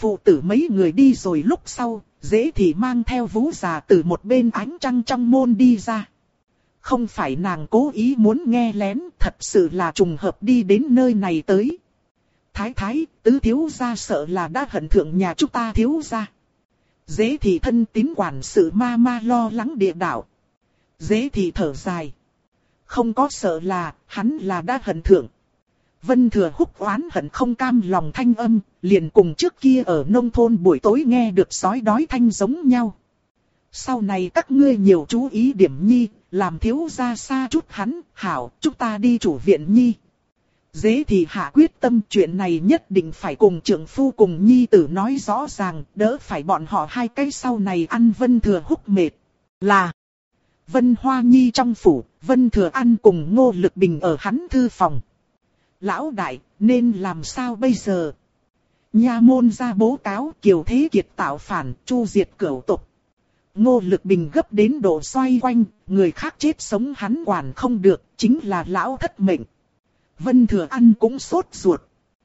Phụ tử mấy người đi rồi lúc sau, Dễ Thị mang theo Vũ già từ một bên ánh trăng trong môn đi ra. Không phải nàng cố ý muốn nghe lén, thật sự là trùng hợp đi đến nơi này tới. Thái thái, tứ thiếu gia sợ là đã hận thượng nhà chúng ta thiếu gia. Dễ Thị thân tín quản sự ma ma lo lắng địa đạo. Dễ Thị thở dài. Không có sợ là, hắn là đã hận thượng. Vân Thừa Húc oán hận không cam lòng thanh âm, liền cùng trước kia ở nông thôn buổi tối nghe được sói đói thanh giống nhau. Sau này các ngươi nhiều chú ý điểm nhi, làm thiếu gia xa chút hắn, hảo, chúng ta đi chủ viện nhi. Dễ Thị hạ quyết tâm chuyện này nhất định phải cùng trưởng phu cùng nhi tử nói rõ ràng, đỡ phải bọn họ hai cái sau này ăn Vân Thừa Húc mệt. Là Vân Hoa Nhi trong phủ, Vân Thừa ăn cùng Ngô Lực Bình ở hắn thư phòng. Lão đại, nên làm sao bây giờ? Nha môn ra bố cáo Kiều Thế Kiệt tạo phản, chu diệt cửu tộc. Ngô Lực Bình gấp đến độ xoay quanh, người khác chết sống hắn quản không được, chính là lão thất mệnh. Vân Thừa ăn cũng sốt ruột.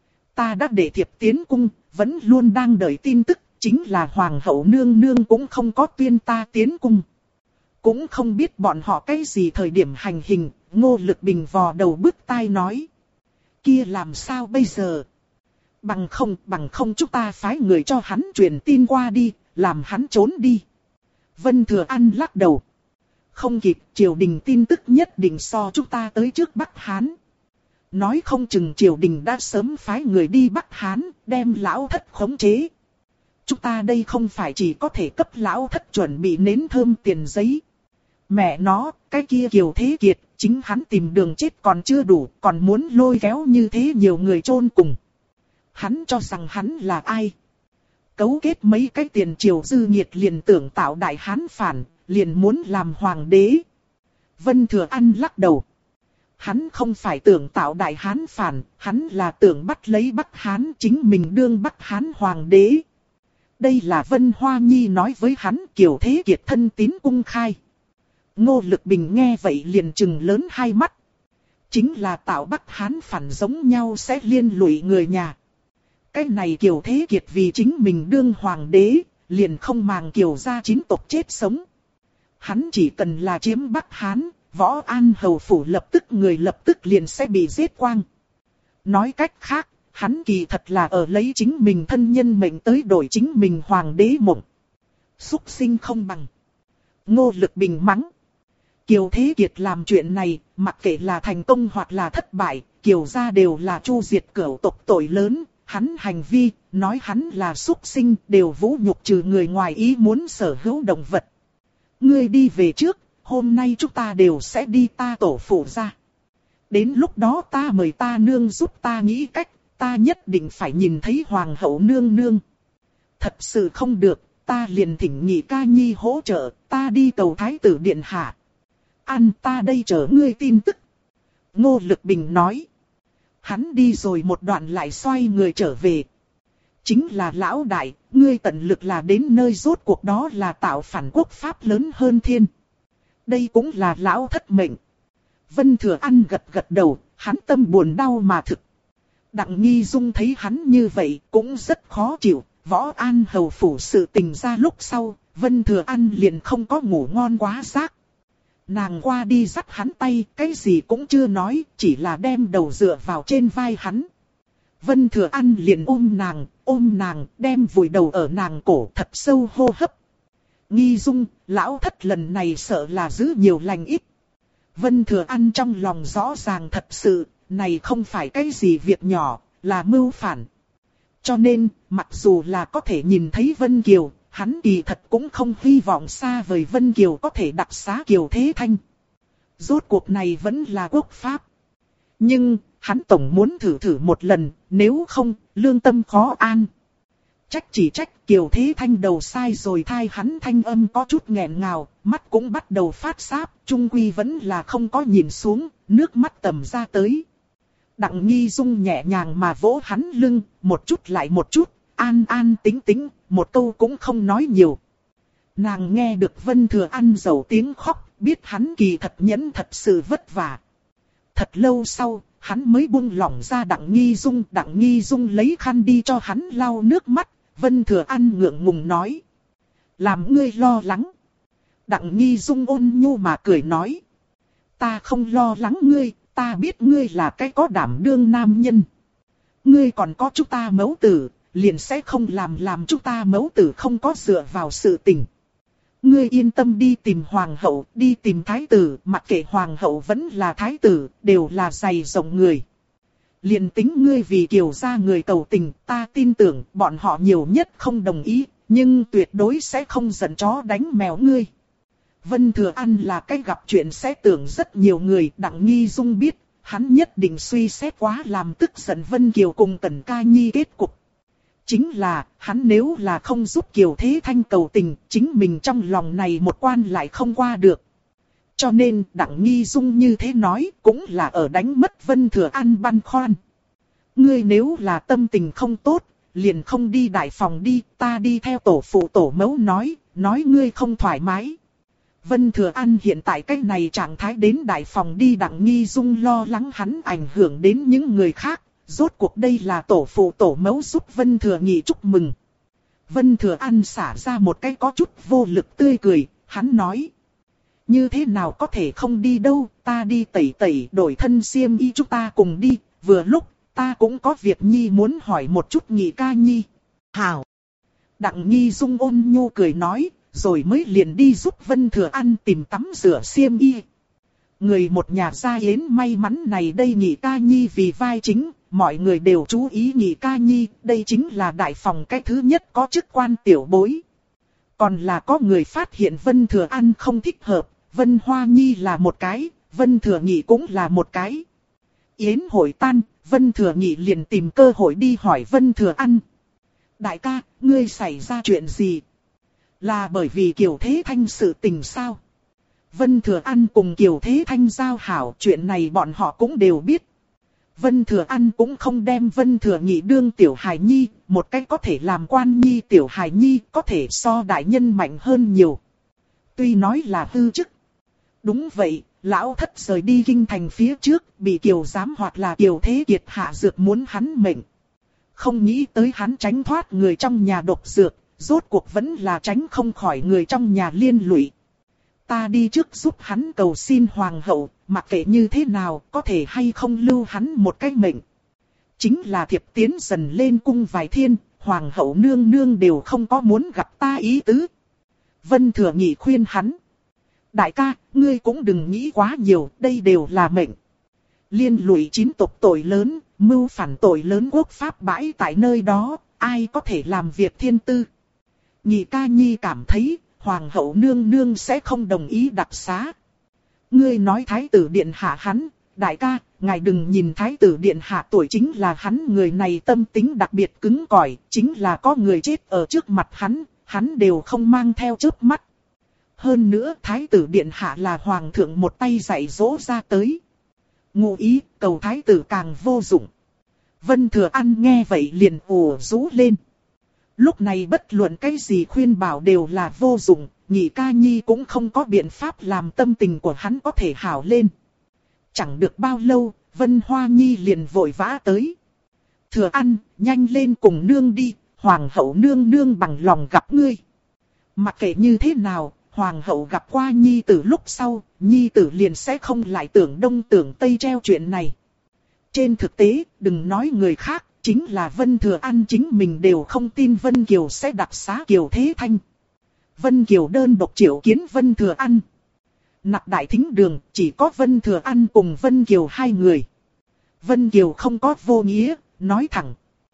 Ta đã để thiệp tiến cung, vẫn luôn đang đợi tin tức, chính là Hoàng hậu nương nương cũng không có tuyên ta tiến cung. Cũng không biết bọn họ cái gì thời điểm hành hình, Ngô Lực Bình vò đầu bứt tai nói. Kia làm sao bây giờ? Bằng không chúng ta phái người cho hắn truyền tin qua đi, làm hắn trốn đi. Vân Thừa ăn lắc đầu. Không kịp, triều đình tin tức nhất định so chúng ta tới trước Bắc Hán. Nói không chừng triều đình đã sớm phái người đi Bắc Hán, đem lão thất khống chế. Chúng ta đây không phải chỉ có thể cấp lão thất chuẩn bị nến thơm tiền giấy. Mẹ nó, cái kia Kiều Thế Kiệt, chính hắn tìm đường chết còn chưa đủ, còn muốn lôi kéo như thế nhiều người chôn cùng. Hắn cho rằng hắn là ai? Cấu kết mấy cái tiền triều dư nhiệt liền tưởng tạo đại hán phản, liền muốn làm hoàng đế. Vân Thừa ăn lắc đầu. Hắn không phải tưởng tạo đại hán phản, hắn là tưởng bắt lấy Bắc Hán chính mình đương Bắc Hán hoàng đế. Đây là Vân Hoa Nhi nói với hắn, Kiều Thế Kiệt thân tín cung khai. Ngô Lực Bình nghe vậy liền trừng lớn hai mắt. Chính là tạo Bắc Hán phản giống nhau sẽ liên lụy người nhà. Cái này Kiều Thế Kiệt vì chính mình đương hoàng đế, liền không màng Kiều gia chín tộc chết sống. Hắn chỉ cần là chiếm Bắc Hán, Võ An hầu phủ lập tức liền sẽ bị giết quang. Nói cách khác, hắn kỳ thật là ở lấy chính mình thân nhân mệnh tới đổi chính mình hoàng đế mộng. Súc sinh không bằng. Ngô Lực Bình mắng. Kiều Thế Kiệt làm chuyện này, mặc kệ là thành công hoặc là thất bại, Kiều gia đều là chu diệt cửu tộc tội lớn. Hắn hành vi, nói hắn là súc sinh, đều vũ nhục trừ người ngoài ý muốn sở hữu động vật. Ngươi đi về trước, hôm nay chúng ta đều sẽ đi ta tổ phụ ra. Đến lúc đó ta mời ta nương giúp ta nghĩ cách, ta nhất định phải nhìn thấy hoàng hậu nương nương. Thật sự không được, ta liền thỉnh Nhị ca nhi hỗ trợ, ta đi cầu thái tử điện hạ. Ăn ta đây chờ ngươi tin tức. Ngô Lực Bình nói. Hắn đi rồi một đoạn lại xoay người trở về. Chính là lão đại, ngươi tận lực là đến nơi rốt cuộc đó là tạo phản quốc pháp lớn hơn thiên. Đây cũng là lão thất mệnh. Vân Thừa ăn gật đầu, hắn tâm buồn đau mà thực. Đặng Nghi Dung thấy hắn như vậy cũng rất khó chịu. Võ An hầu phủ sự tình ra lúc sau, Vân Thừa ăn liền không có ngủ ngon quá giấc. Nàng qua đi dắt hắn tay, cái gì cũng chưa nói, chỉ là đem đầu dựa vào trên vai hắn. Vân Thừa ăn liền ôm nàng, đem vùi đầu ở nàng cổ thật sâu hô hấp. Nghi Dung, lão thất lần này sợ là giữ nhiều lành ít. Vân Thừa ăn trong lòng rõ ràng thật sự, này không phải cái gì việc nhỏ, là mưu phản. Cho nên, mặc dù là có thể nhìn thấy Vân Kiều, hắn kỳ thật cũng không hy vọng xa vời Vân Kiều có thể đặc xá Kiều Thế Thanh. Rốt cuộc này vẫn là quốc pháp. Nhưng, hắn tổng muốn thử một lần, nếu không, lương tâm khó an. Trách Kiều Thế Thanh đầu sai rồi thai hắn thanh âm có chút nghẹn ngào, mắt cũng bắt đầu phát sáp, trung quy vẫn là không có nhìn xuống, nước mắt tầm ra tới. Đặng Nghi Dung nhẹ nhàng mà vỗ hắn lưng, một chút lại một chút, an tính, một câu cũng không nói nhiều. Nàng nghe được Vân Thừa ăn dầu tiếng khóc, biết hắn kỳ thật nhẫn thật sự vất vả. Thật lâu sau, hắn mới buông lỏng ra Đặng Nghi Dung lấy khăn đi cho hắn lau nước mắt, Vân Thừa An ngượng ngùng nói. Làm ngươi lo lắng. Đặng Nghi Dung ôn nhu mà cười nói. Ta không lo lắng ngươi, ta biết ngươi là cái có đảm đương nam nhân. Ngươi còn có chúng ta mẫu tử, liền sẽ không làm chúng ta mẫu tử không có dựa vào sự tình. Ngươi yên tâm đi tìm hoàng hậu, đi tìm thái tử, mặc kệ hoàng hậu vẫn là thái tử, đều là dày rộng người. Liền tính ngươi vì Kiều gia người cầu tình, ta tin tưởng bọn họ nhiều nhất không đồng ý, nhưng tuyệt đối sẽ không giận chó đánh mèo ngươi. Vân Thừa An là cái gặp chuyện sẽ tưởng rất nhiều người, Đặng Nghi Dung biết, hắn nhất định suy xét quá làm tức giận Vân Kiều cùng Tần Ca Nhi kết cục. Chính là, hắn nếu là không giúp Kiều Thế Thanh cầu tình, chính mình trong lòng này một quan lại không qua được. Cho nên, Đặng Nghi Dung như thế nói, cũng là ở đánh mất Vân Thừa An băn khoăn. Ngươi nếu là tâm tình không tốt, liền không đi đại phòng đi, ta đi theo tổ phụ tổ mẫu nói ngươi không thoải mái. Vân Thừa An hiện tại cái này trạng thái đến đại phòng đi, Đặng Nghi Dung lo lắng hắn ảnh hưởng đến những người khác. Rốt cuộc đây là tổ phụ tổ mẫu giúp Vân Thừa Nhị chúc mừng. Vân Thừa An xả ra một cái có chút vô lực tươi cười, hắn nói. Như thế nào có thể không đi đâu, ta đi tẩy tẩy đổi thân xiêm y chúng ta cùng đi, vừa lúc ta cũng có việc nhi muốn hỏi một chút Nhị ca nhi. Hảo. Đặng Nghi Dung ôn nhu cười nói, rồi mới liền đi giúp Vân Thừa An tìm tắm rửa xiêm y. Người một nhà gia yến may mắn này đây Nhị ca nhi vì vai chính, mọi người đều chú ý Nhị ca nhi, đây chính là đại phòng cái thứ nhất có chức quan tiểu bối. Còn là có người phát hiện Vân Thừa An không thích hợp, Vân Hoa Nhi là một cái, Vân Thừa Nhị cũng là một cái. Yến hội tan, Vân Thừa Nhị liền tìm cơ hội đi hỏi Vân Thừa An. Đại ca, ngươi xảy ra chuyện gì? Là bởi vì Kiều Thế Thanh sự tình sao? Vân Thừa An cùng Kiều Thế Thanh giao hảo, chuyện này bọn họ cũng đều biết. Vân Thừa An cũng không đem Vân Thừa Nhị đương tiểu hài nhi, một cách có thể làm quan nhi tiểu hài nhi, có thể so đại nhân mạnh hơn nhiều. Tuy nói là hư chức. Đúng vậy, lão thất rời đi kinh thành phía trước, bị Kiều giám hoặc là Kiều Thế Kiệt hạ dược muốn hắn mệnh. Không nghĩ tới hắn tránh thoát người trong nhà độc dược, rốt cuộc vẫn là tránh không khỏi người trong nhà liên lụy. Ta đi trước giúp hắn cầu xin hoàng hậu, mặc kệ như thế nào, có thể hay không lưu hắn một cái mệnh. Chính là thiệp tiến dần lên cung vài thiên, hoàng hậu nương nương đều không có muốn gặp ta ý tứ. Vân Thừa Nhị khuyên hắn. Đại ca, ngươi cũng đừng nghĩ quá nhiều, đây đều là mệnh. Liên lụy 9 tộc tội lớn, mưu phản tội lớn quốc pháp bãi tại nơi đó, ai có thể làm việc thiên tư. Nhị ca nhi cảm thấy, hoàng hậu nương nương sẽ không đồng ý đặc xá. Ngươi nói thái tử điện hạ hắn, đại ca, ngài đừng nhìn thái tử điện hạ tuổi chính là hắn, người này tâm tính đặc biệt cứng cỏi, chính là có người chết ở trước mặt hắn đều không mang theo chớp mắt. Hơn nữa thái tử điện hạ là hoàng thượng một tay dạy dỗ ra tới. Ngụ ý, cầu thái tử càng vô dụng. Vân Thừa An nghe vậy liền ồ rú lên. Lúc này bất luận cái gì khuyên bảo đều là vô dụng, Nhị ca nhi cũng không có biện pháp làm tâm tình của hắn có thể hảo lên. Chẳng được bao lâu, Vân Hoa Nhi liền vội vã tới. Thừa An, nhanh lên cùng nương đi, hoàng hậu nương nương bằng lòng gặp ngươi. Mặc kệ như thế nào, hoàng hậu gặp qua nhi tử lúc sau, nhi tử liền sẽ không lại tưởng đông tưởng tây treo chuyện này. Trên thực tế, đừng nói người khác, chính là Vân Thừa An chính mình đều không tin Vân Kiều sẽ đặc xá Kiều Thế Thanh. Vân Kiều đơn độc triệu kiến Vân Thừa An. Nặc đại thính đường, chỉ có Vân Thừa An cùng Vân Kiều hai người. Vân Kiều không có vô nghĩa, nói thẳng.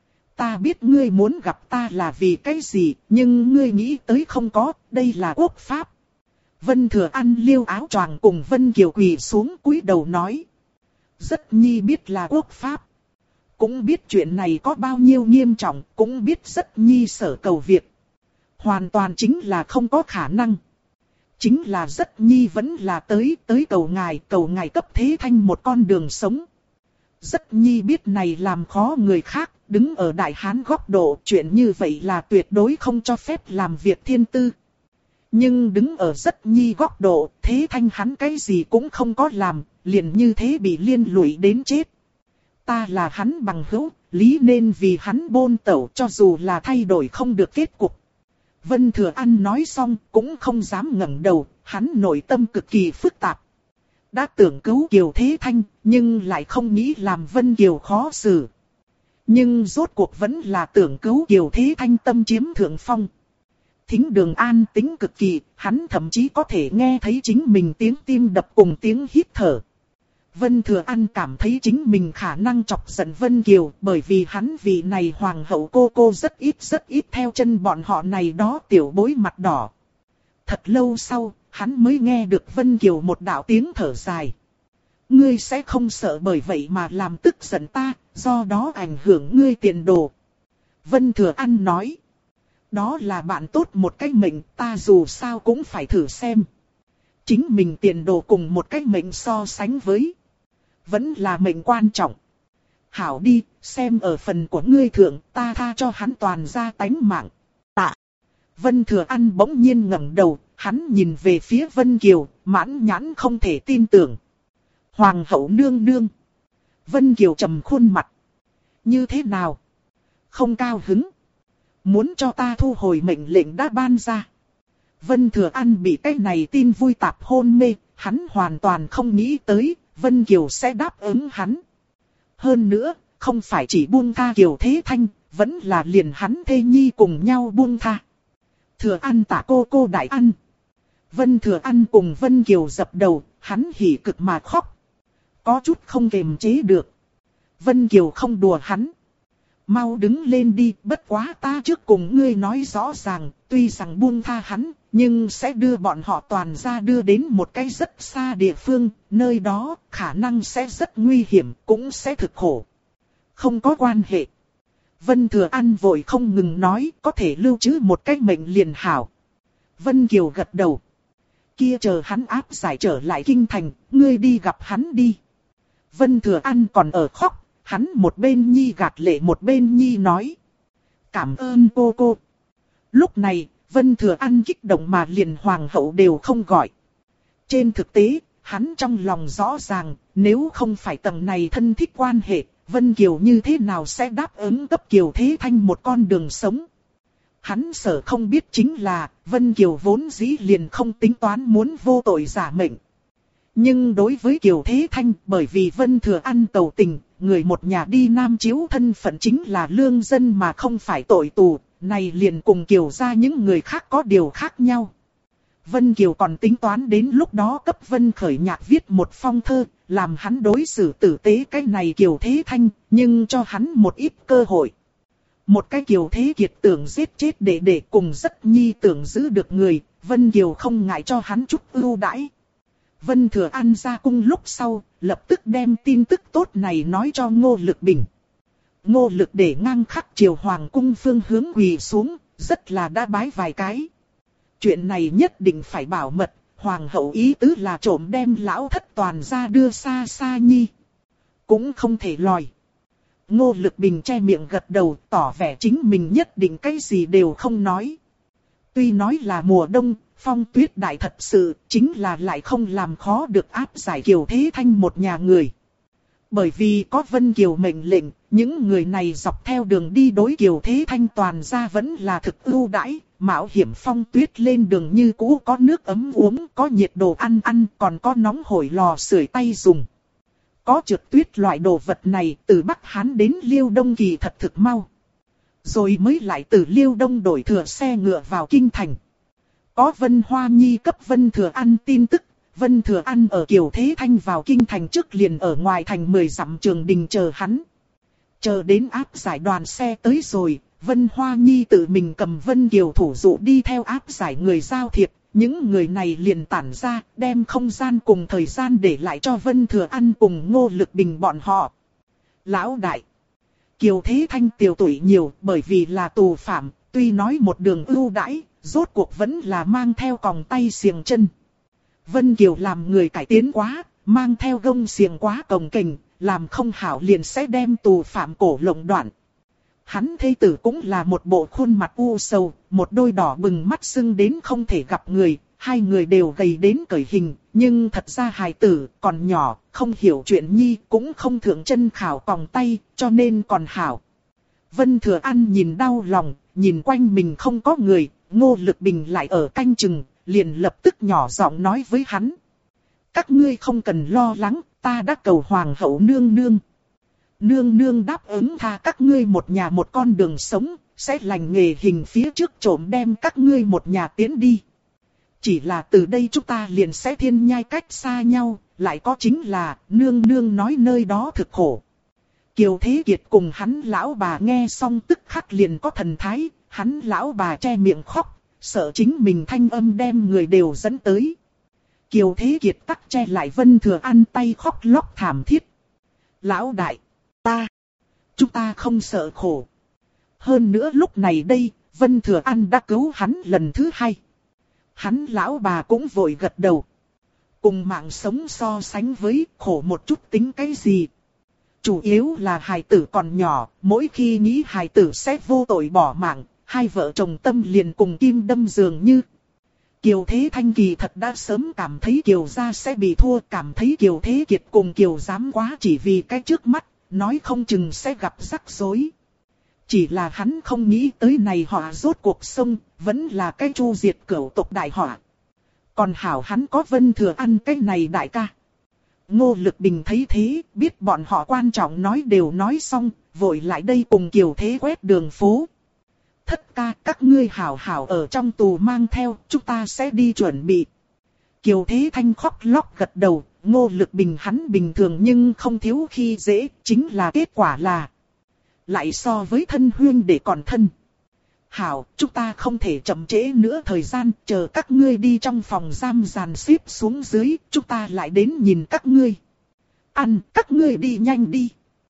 Ta biết ngươi muốn gặp ta là vì cái gì, nhưng ngươi nghĩ tới không có, đây là quốc pháp. Vân Thừa An liêu áo choàng cùng Vân Kiều quỳ xuống cúi đầu nói. Rất nhi biết là quốc pháp. Cũng biết chuyện này có bao nhiêu nghiêm trọng, cũng biết rất nhi sở cầu việc. Hoàn toàn chính là không có khả năng. Chính là rất nhi vẫn là tới cầu ngài cấp Thế Thanh một con đường sống. Rất nhi biết này làm khó người khác, đứng ở Đại Hán góc độ, chuyện như vậy là tuyệt đối không cho phép làm việc thiên tư. Nhưng đứng ở rất nhi góc độ, Thế Thanh hắn cái gì cũng không có làm, liền như thế bị liên lụy đến chết. Ta là hắn bằng hữu, lý nên vì hắn bôn tẩu cho dù là thay đổi không được kết cục. Vân Thừa An nói xong cũng không dám ngẩng đầu, hắn nội tâm cực kỳ phức tạp. Đã tưởng cứu Kiều Thế Thanh, nhưng lại không nghĩ làm Vân Kiều khó xử. Nhưng rốt cuộc vẫn là tưởng cứu Kiều Thế Thanh tâm chiếm thượng phong. Thính Đường an tĩnh cực kỳ, hắn thậm chí có thể nghe thấy chính mình tiếng tim đập cùng tiếng hít thở. Vân Thừa An cảm thấy chính mình khả năng chọc giận Vân Kiều, bởi vì hắn vị này hoàng hậu cô rất ít theo chân bọn họ này đó tiểu bối mặt đỏ. Thật lâu sau, hắn mới nghe được Vân Kiều một đạo tiếng thở dài. Ngươi sẽ không sợ bởi vậy mà làm tức giận ta, do đó ảnh hưởng ngươi tiền đồ. Vân Thừa An nói. Đó là bạn tốt một cái mệnh, ta dù sao cũng phải thử xem. Chính mình tiền đồ cùng một cái mệnh so sánh với. Vẫn là mệnh quan trọng. Hảo đi, xem ở phần của ngươi thượng, ta tha cho hắn toàn ra tánh mạng. Tạ. Vân Thừa An bỗng nhiên ngẩng đầu, hắn nhìn về phía Vân Kiều, mãn nhãn không thể tin tưởng. Hoàng hậu nương nương. Vân Kiều trầm khuôn mặt. Như thế nào? Không cao hứng. Muốn cho ta thu hồi mệnh lệnh đã ban ra. Vân Thừa An bị cái này tin vui tạp hôn mê, hắn hoàn toàn không nghĩ tới, Vân Kiều sẽ đáp ứng hắn. Hơn nữa, không phải chỉ buông tha Kiều Thế Thanh, vẫn là liền hắn thê nhi cùng nhau buông tha. Thừa An tạ cô đại ăn. Vân Thừa An cùng Vân Kiều dập đầu, hắn hỉ cực mà khóc. Có chút không kềm chế được. Vân Kiều không đùa hắn. Mau đứng lên đi, bất quá ta trước cùng ngươi nói rõ ràng, tuy rằng buông tha hắn, nhưng sẽ đưa bọn họ toàn ra đưa đến một cái rất xa địa phương, nơi đó khả năng sẽ rất nguy hiểm, cũng sẽ thực khổ. Không có quan hệ. Vân Thừa An vội không ngừng nói, có thể lưu trữ một cái mệnh liền hảo. Vân Kiều gật đầu. Kia chờ hắn áp giải trở lại kinh thành, ngươi đi gặp hắn đi. Vân Thừa An còn ở khóc. Hắn một bên nhi gạt lệ một bên nhi nói. Cảm ơn cô. Lúc này, Vân Thừa An kích động mà liền hoàng hậu đều không gọi. Trên thực tế, hắn trong lòng rõ ràng, nếu không phải tầng này thân thích quan hệ, Vân Kiều như thế nào sẽ đáp ứng cấp Kiều Thế Thanh một con đường sống. Hắn sợ không biết chính là, Vân Kiều vốn dĩ liền không tính toán muốn vô tội giả mệnh. Nhưng đối với Kiều Thế Thanh, bởi vì Vân Thừa An cầu tình, người một nhà đi nam chiếu thân phận chính là lương dân mà không phải tội tù, này liền cùng Kiều ra những người khác có điều khác nhau. Vân Kiều còn tính toán đến lúc đó cấp Vân Khởi Nhạc viết một phong thơ, làm hắn đối xử tử tế cái này Kiều Thế Thanh, nhưng cho hắn một ít cơ hội. Một cái Kiều Thế Kiệt tưởng giết chết để cùng rất nhi tưởng giữ được người, Vân Kiều không ngại cho hắn chút ưu đãi. Vân Thừa An ra cung lúc sau, lập tức đem tin tức tốt này nói cho Ngô Lực Bình. Ngô Lực để ngang khắc triều hoàng cung phương hướng quỳ xuống, rất là đã bái vài cái. Chuyện này nhất định phải bảo mật, hoàng hậu ý tứ là trộm đem lão thất toàn ra đưa xa xa nhi. Cũng không thể lòi. Ngô Lực Bình che miệng gật đầu, tỏ vẻ chính mình nhất định cái gì đều không nói. Tuy nói là mùa đông, phong tuyết đại thật sự, chính là lại không làm khó được áp giải Kiều Thế Thanh một nhà người. Bởi vì có Vân Kiều mệnh lệnh, những người này dọc theo đường đi đối Kiều Thế Thanh toàn ra vẫn là thực ưu đãi, mạo hiểm phong tuyết lên đường như cũ có nước ấm uống, có nhiệt đồ ăn, còn có nóng hổi lò sưởi tay dùng. Có trượt tuyết loại đồ vật này từ Bắc Hán đến Liêu Đông kỳ thật thực mau. Rồi mới lại từ Liêu Đông đổi thừa xe ngựa vào kinh thành. Có Vân Hoa Nhi cấp Vân Thừa An tin tức, Vân Thừa An ở Kiều Thế Thanh vào kinh thành trước liền ở ngoài thành 10 dặm trường đình chờ hắn. Chờ đến áp giải đoàn xe tới rồi, Vân Hoa Nhi tự mình cầm Vân Kiều thủ dụ đi theo áp giải người giao thiệp, những người này liền tản ra, đem không gian cùng thời gian để lại cho Vân Thừa An cùng Ngô Lực Bình bọn họ. Lão đại, Kiều Thế Thanh tiểu tuổi nhiều bởi vì là tù phạm, tuy nói một đường ưu đãi, rốt cuộc vẫn là mang theo còng tay xiềng chân. Vân Kiều làm người cải tiến quá, mang theo gông xiềng quá cồng kềnh, làm không hảo liền sẽ đem tù phạm cổ lộng đoạn. Hắn thê tử cũng là một bộ khuôn mặt u sầu, một đôi đỏ bừng mắt sưng đến không thể gặp người, hai người đều gầy đến cởi hình, Nhưng thật ra hài tử còn nhỏ, không hiểu chuyện nhi, cũng không thượng chân khảo còng tay, cho nên còn hảo. Vân Thừa An nhìn đau lòng, nhìn quanh mình không có người, Ngô Lực Bình lại ở canh chừng, liền lập tức nhỏ giọng nói với hắn. Các ngươi không cần lo lắng, ta đã cầu hoàng hậu nương nương. Nương nương đáp ứng tha các ngươi một nhà một con đường sống, sẽ lành nghề hình phía trước trộm đem các ngươi một nhà tiến đi. Chỉ là từ đây chúng ta liền sẽ thiên nhai cách xa nhau, lại có chính là nương nương nói nơi đó thực khổ. Kiều Thế Kiệt cùng hắn lão bà nghe xong tức khắc liền có thần thái, hắn lão bà che miệng khóc, sợ chính mình thanh âm đem người đều dẫn tới. Kiều Thế Kiệt tắc che lại Vân Thừa An tay khóc lóc thảm thiết. Lão đại, chúng ta không sợ khổ. Hơn nữa lúc này đây, Vân Thừa An đã cứu hắn lần thứ hai. Hắn lão bà cũng vội gật đầu. Cùng mạng sống so sánh với khổ một chút tính cái gì. Chủ yếu là hài tử còn nhỏ, mỗi khi nghĩ hài tử sẽ vô tội bỏ mạng, hai vợ chồng tâm liền cùng kim đâm dường như. Kiều Thế Thanh kỳ thật đã sớm cảm thấy Kiều gia sẽ bị thua, cảm thấy Kiều Thế Kiệt cùng Kiều dám quá chỉ vì cái trước mắt, nói không chừng sẽ gặp rắc rối. Chỉ là hắn không nghĩ tới này họa rốt cuộc sông, vẫn là cái chu diệt cửu tộc đại họa. Còn hảo hắn có Vân Thừa An cái này đại ca. Ngô Lực Bình thấy thế, biết bọn họ quan trọng nói đều nói xong, vội lại đây cùng Kiều Thế quét đường phố. Thất ca, các ngươi hảo hảo ở trong tù mang theo, chúng ta sẽ đi chuẩn bị. Kiều Thế Thanh khóc lóc gật đầu, Ngô Lực Bình hắn bình thường nhưng không thiếu khi dễ, chính là kết quả là lại so với thân huyên để còn thân. Hảo, chúng ta không thể chậm trễ nữa thời gian, chờ các ngươi đi trong phòng giam dàn xếp xuống dưới, chúng ta lại đến nhìn các ngươi. Ăn, các ngươi đi nhanh đi.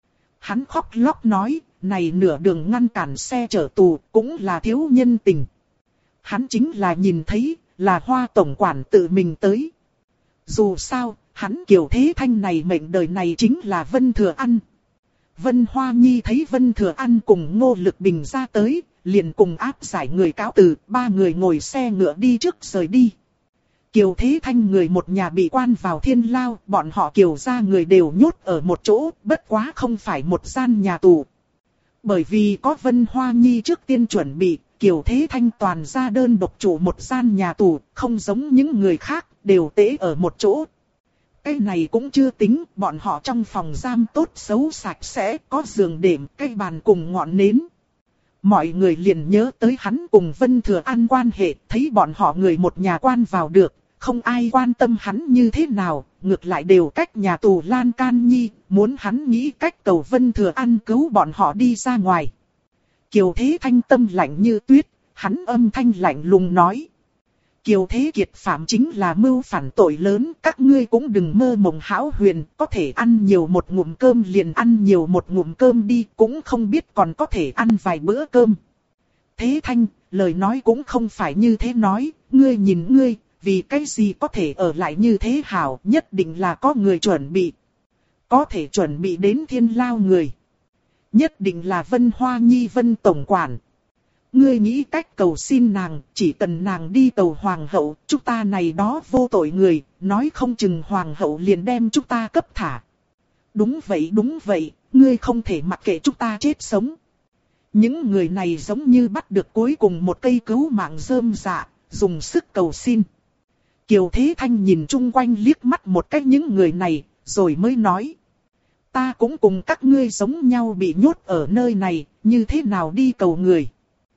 Hắn khóc lóc nói, này nửa đường ngăn cản xe chở tù, cũng là thiếu nhân tình. Hắn chính là nhìn thấy, là Hoa tổng quản tự mình tới. Dù sao, hắn Kiều Thế Thanh này mệnh đời này chính là Vân Thừa An. Vân Hoa Nhi thấy Vân Thừa An cùng Ngô Lực Bình ra tới, liền cùng áp giải người cáo từ, ba người ngồi xe ngựa đi trước rời đi. Kiều Thế Thanh người một nhà bị quan vào thiên lao, bọn họ Kiều gia người đều nhốt ở một chỗ, bất quá không phải một gian nhà tù. Bởi vì có Vân Hoa Nhi trước tiên chuẩn bị, Kiều Thế Thanh toàn ra đơn độc chủ một gian nhà tù, không giống những người khác, đều tễ ở một chỗ. Cái này cũng chưa tính, bọn họ trong phòng giam tốt xấu sạch sẽ, có giường đệm, cây bàn cùng ngọn nến. Mọi người liền nhớ tới hắn cùng Vân Thừa An quan hệ, thấy bọn họ người một nhà quan vào được, không ai quan tâm hắn như thế nào, ngược lại đều cách nhà tù lan can nhi, muốn hắn nghĩ cách cầu Vân Thừa An cứu bọn họ đi ra ngoài. Kiều Thế Thanh tâm lạnh như tuyết, hắn âm thanh lạnh lùng nói. Kiều Thế Kiệt phạm chính là mưu phản tội lớn, các ngươi cũng đừng mơ mộng hão huyền, có thể ăn nhiều một ngụm cơm liền ăn nhiều một ngụm cơm đi, cũng không biết còn có thể ăn vài bữa cơm. Thế Thanh, lời nói cũng không phải như thế nói, ngươi nhìn ngươi, vì cái gì có thể ở lại như thế hảo, nhất định là có người chuẩn bị. Có thể chuẩn bị đến thiên lao người. Nhất định là Vân Hoa Nhi Vân Tổng Quản. Ngươi nghĩ cách cầu xin nàng, chỉ cần nàng đi cầu hoàng hậu, chúng ta này đó vô tội người, nói không chừng hoàng hậu liền đem chúng ta cấp thả. Đúng vậy, ngươi không thể mặc kệ chúng ta chết sống. Những người này giống như bắt được cuối cùng một cây cứu mạng rơm rạ, dùng sức cầu xin. Kiều Thế Thanh nhìn chung quanh liếc mắt một cách những người này, rồi mới nói. Ta cũng cùng các ngươi giống nhau bị nhốt ở nơi này, như thế nào đi cầu người.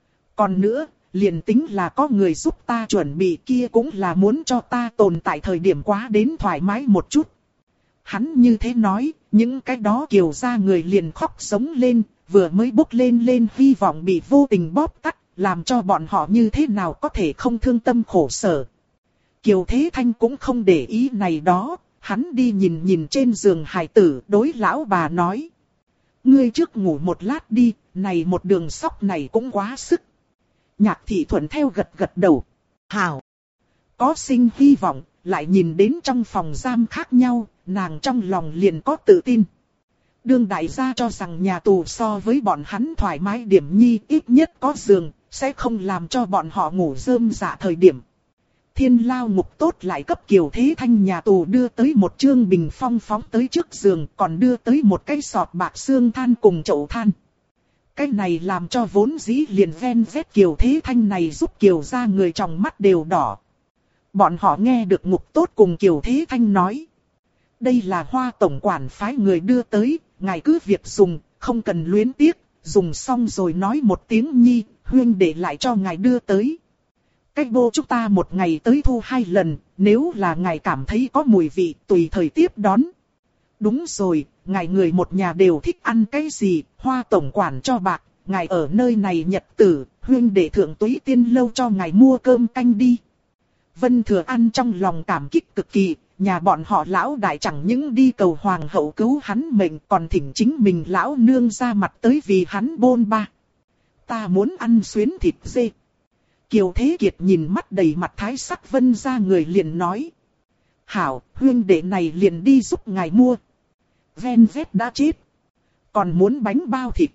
Còn nữa, liền tính là có người giúp ta chuẩn bị kia cũng là muốn cho ta tồn tại thời điểm quá đến thoải mái một chút. Hắn như thế nói, những cái đó Kiều gia người liền khóc sống lên, vừa mới bốc lên hy vọng bị vô tình bóp tắt, làm cho bọn họ như thế nào có thể không thương tâm khổ sở. Kiều Thế Thanh cũng không để ý này đó, hắn đi nhìn trên giường hài tử, đối lão bà nói. Ngươi trước ngủ một lát đi, này một đường sóc này cũng quá sức. Nhạc Thị thuận theo gật đầu. Hảo. Có sinh hy vọng, lại nhìn đến trong phòng giam khác nhau, nàng trong lòng liền có tự tin. Đương đại gia cho rằng nhà tù so với bọn hắn thoải mái điểm nhi ít nhất có giường, sẽ không làm cho bọn họ ngủ rơm rạ thời điểm. Thiên Lao Ngục Tốt lại cấp Kiều Thế Thanh nhà tù đưa tới một chương bình phong phóng tới trước giường, còn đưa tới một cái sọt bạc xương than cùng chậu than. Cái này làm cho vốn dĩ liền ven vét Kiều Thế Thanh này giúp Kiều gia người trong mắt đều đỏ. Bọn họ nghe được Ngục Tốt cùng Kiều Thế Thanh nói. Đây là Hoa tổng quản phái người đưa tới, ngài cứ việc dùng, không cần luyến tiếc, dùng xong rồi nói một tiếng nhi, huynh để lại cho ngài đưa tới. Cách bô chúng ta một ngày tới thu 2 lần, nếu là ngài cảm thấy có mùi vị tùy thời tiếp đón. Đúng rồi, ngài người một nhà đều thích ăn cái gì, Hoa tổng quản cho bạc, ngài ở nơi này nhật tử, huynh để thượng túy tiên lâu cho ngài mua cơm canh đi. Vân Thừa An trong lòng cảm kích cực kỳ, nhà bọn họ lão đại chẳng những đi cầu hoàng hậu cứu hắn mệnh còn thỉnh chính mình lão nương ra mặt tới vì hắn bôn ba. Ta muốn ăn xuyến thịt dê. Kiều Thế Kiệt nhìn mắt đầy mặt thái sắc Vân ra người liền nói. Hảo, huynh đệ này liền đi giúp ngài mua. Ven vét đã chết. Còn muốn bánh bao thịt.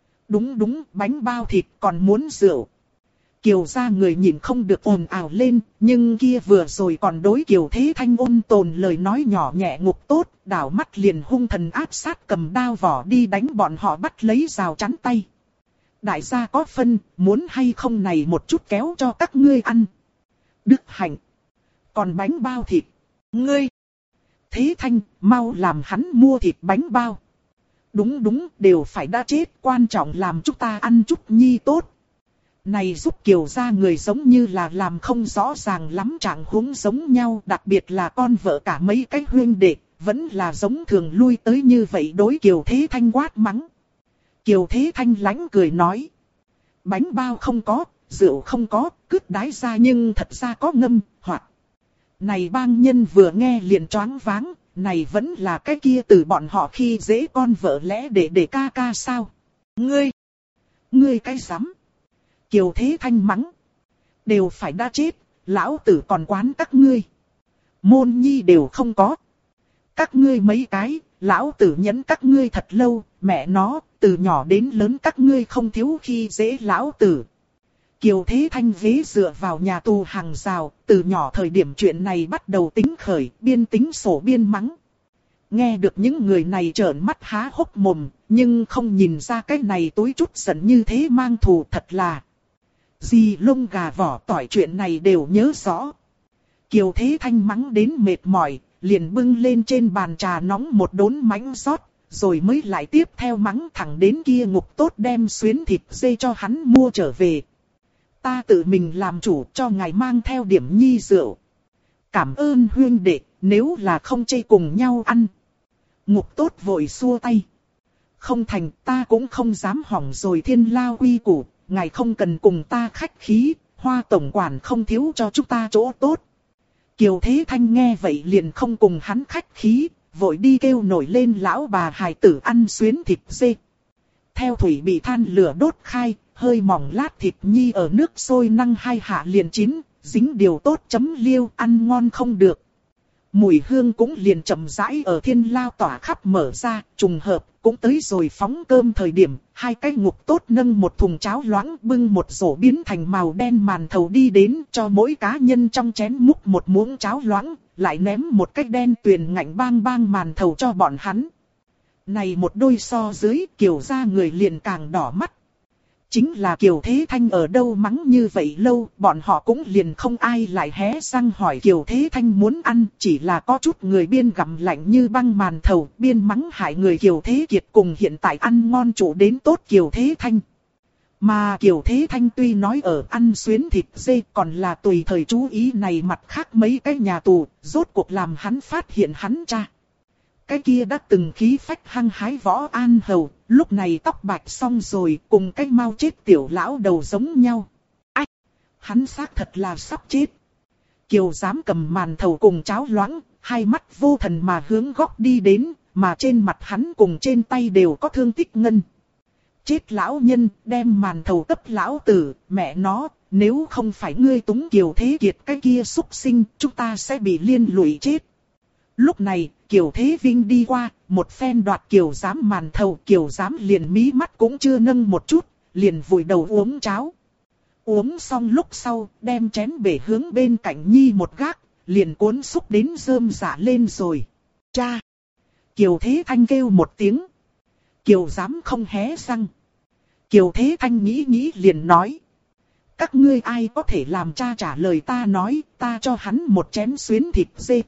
Đúng, bánh bao thịt còn muốn rượu. Kiều gia người nhìn không được ồn ào lên, nhưng kia vừa rồi còn đối Kiều Thế Thanh ôn tồn lời nói nhỏ nhẹ Ngục Tốt, đảo mắt liền hung thần áp sát cầm đao vỏ đi đánh bọn họ bắt lấy rào chắn tay. Đại gia có phân, muốn hay không này một chút kéo cho các ngươi ăn. Đức Hạnh. Còn bánh bao thịt. Ngươi. Thế Thanh, mau làm hắn mua thịt bánh bao. Đúng, đều phải đã chết, quan trọng làm chúng ta ăn chút nhi tốt. Này giúp Kiều gia người giống như là làm không rõ ràng lắm trạng huống giống nhau, đặc biệt là con vợ cả mấy cái huynh đệ, vẫn là giống thường lui tới như vậy đối Kiều Thế Thanh quát mắng. Kiều Thế Thanh lánh cười nói. Bánh bao không có, rượu không có, cứt đái ra nhưng thật ra có ngâm, hoặc. Này bang nhân vừa nghe liền choáng váng, này vẫn là cái kia từ bọn họ khi dễ con vợ lẽ để ca ca sao. Ngươi cái rắm. Kiều Thế Thanh mắng. Đều phải đã chết, lão tử còn quán các ngươi. Môn nhi đều không có. Các ngươi mấy cái, lão tử nhẫn các ngươi thật lâu, mẹ nó, từ nhỏ đến lớn các ngươi không thiếu khi dễ lão tử. Kiều Thế Thanh ghế dựa vào nhà tù hàng rào, từ nhỏ thời điểm chuyện này bắt đầu tính khởi, biên tính sổ biên mắng. Nghe được những người này trợn mắt há hốc mồm, nhưng không nhìn ra cái này tối chút giận như thế mang thù thật là. Gì lông gà vỏ tỏi chuyện này đều nhớ rõ. Kiều Thế Thanh mắng đến mệt mỏi, liền bưng lên trên bàn trà nóng một đốn mánh rót, rồi mới lại tiếp theo mắng thẳng đến kia Ngục Tốt đem xuyến thịt dê cho hắn mua trở về. Ta tự mình làm chủ cho ngài mang theo điểm nhi rượu. Cảm ơn huynh đệ, nếu là không chê cùng nhau ăn. Ngục Tốt vội xua tay. Không thành, ta cũng không dám hỏng rồi Thiên Lao quy củ, ngài không cần cùng ta khách khí, Hoa tổng quản không thiếu cho chúng ta chỗ tốt. Kiều Thế Thanh nghe vậy liền không cùng hắn khách khí, vội đi kêu nổi lên lão bà hài tử ăn xuyến thịt dê. Theo thủy bị than lửa đốt khai, hơi mỏng lát thịt nhi ở nước sôi năng 2 hạ liền chín, dính điều tốt chấm liêu, ăn ngon không được. Mùi hương cũng liền chậm rãi ở Thiên Lao tỏa khắp mở ra, trùng hợp, cũng tới rồi phóng cơm thời điểm, 2 cái Ngục Tốt nâng một thùng cháo loãng bưng một rổ biến thành màu đen màn thầu đi đến cho mỗi cá nhân trong chén múc một muỗng cháo loãng, lại ném một cái đen tuyền ngạnh bang bang màn thầu cho bọn hắn. Này một đôi so dưới, Kiều gia người liền càng đỏ mắt. Chính là Kiều Thế Thanh ở đâu mắng như vậy lâu, bọn họ cũng liền không ai lại hé răng hỏi Kiều Thế Thanh muốn ăn, chỉ là có chút người biên gặm lạnh như băng màn thầu, biên mắng hại người Kiều Thế Kiệt cùng hiện tại ăn ngon chủ đến tốt Kiều Thế Thanh. Mà Kiều Thế Thanh tuy nói ở ăn xuyến thịt dê còn là tùy thời chú ý này mặt khác mấy cái nhà tù, rốt cuộc làm hắn phát hiện hắn cha. Cái kia đã từng khí phách hăng hái Võ An Hầu, lúc này tóc bạch xong rồi, cùng cái mau chết tiểu lão đầu giống nhau. Ách! Hắn xác thật là sắp chết. Kiều dám cầm màn thầu cùng cháo loãng, hai mắt vô thần mà hướng góc đi đến, mà trên mặt hắn cùng trên tay đều có thương tích ngân. Chết lão nhân, đem màn thầu cấp lão tử, mẹ nó, nếu không phải ngươi túng Kiều Thế Kiệt cái kia xúc sinh, chúng ta sẽ bị liên lụy chết. Lúc này, Kiều Thế Vinh đi qua, một phen đoạt Kiều Giám màn thầu, Kiều Giám liền mí mắt cũng chưa nâng một chút, liền vùi đầu uống cháo. Uống xong lúc sau, đem chén bể hướng bên cạnh Nhi một gác, liền cuốn xúc đến rơm rạ lên rồi. Cha! Kiều Thế Thanh kêu một tiếng. Kiều dám không hé răng. Kiều Thế Thanh nghĩ nghĩ liền nói. Các ngươi ai có thể làm cha trả lời ta nói, ta cho hắn một chén xuyến thịt dê.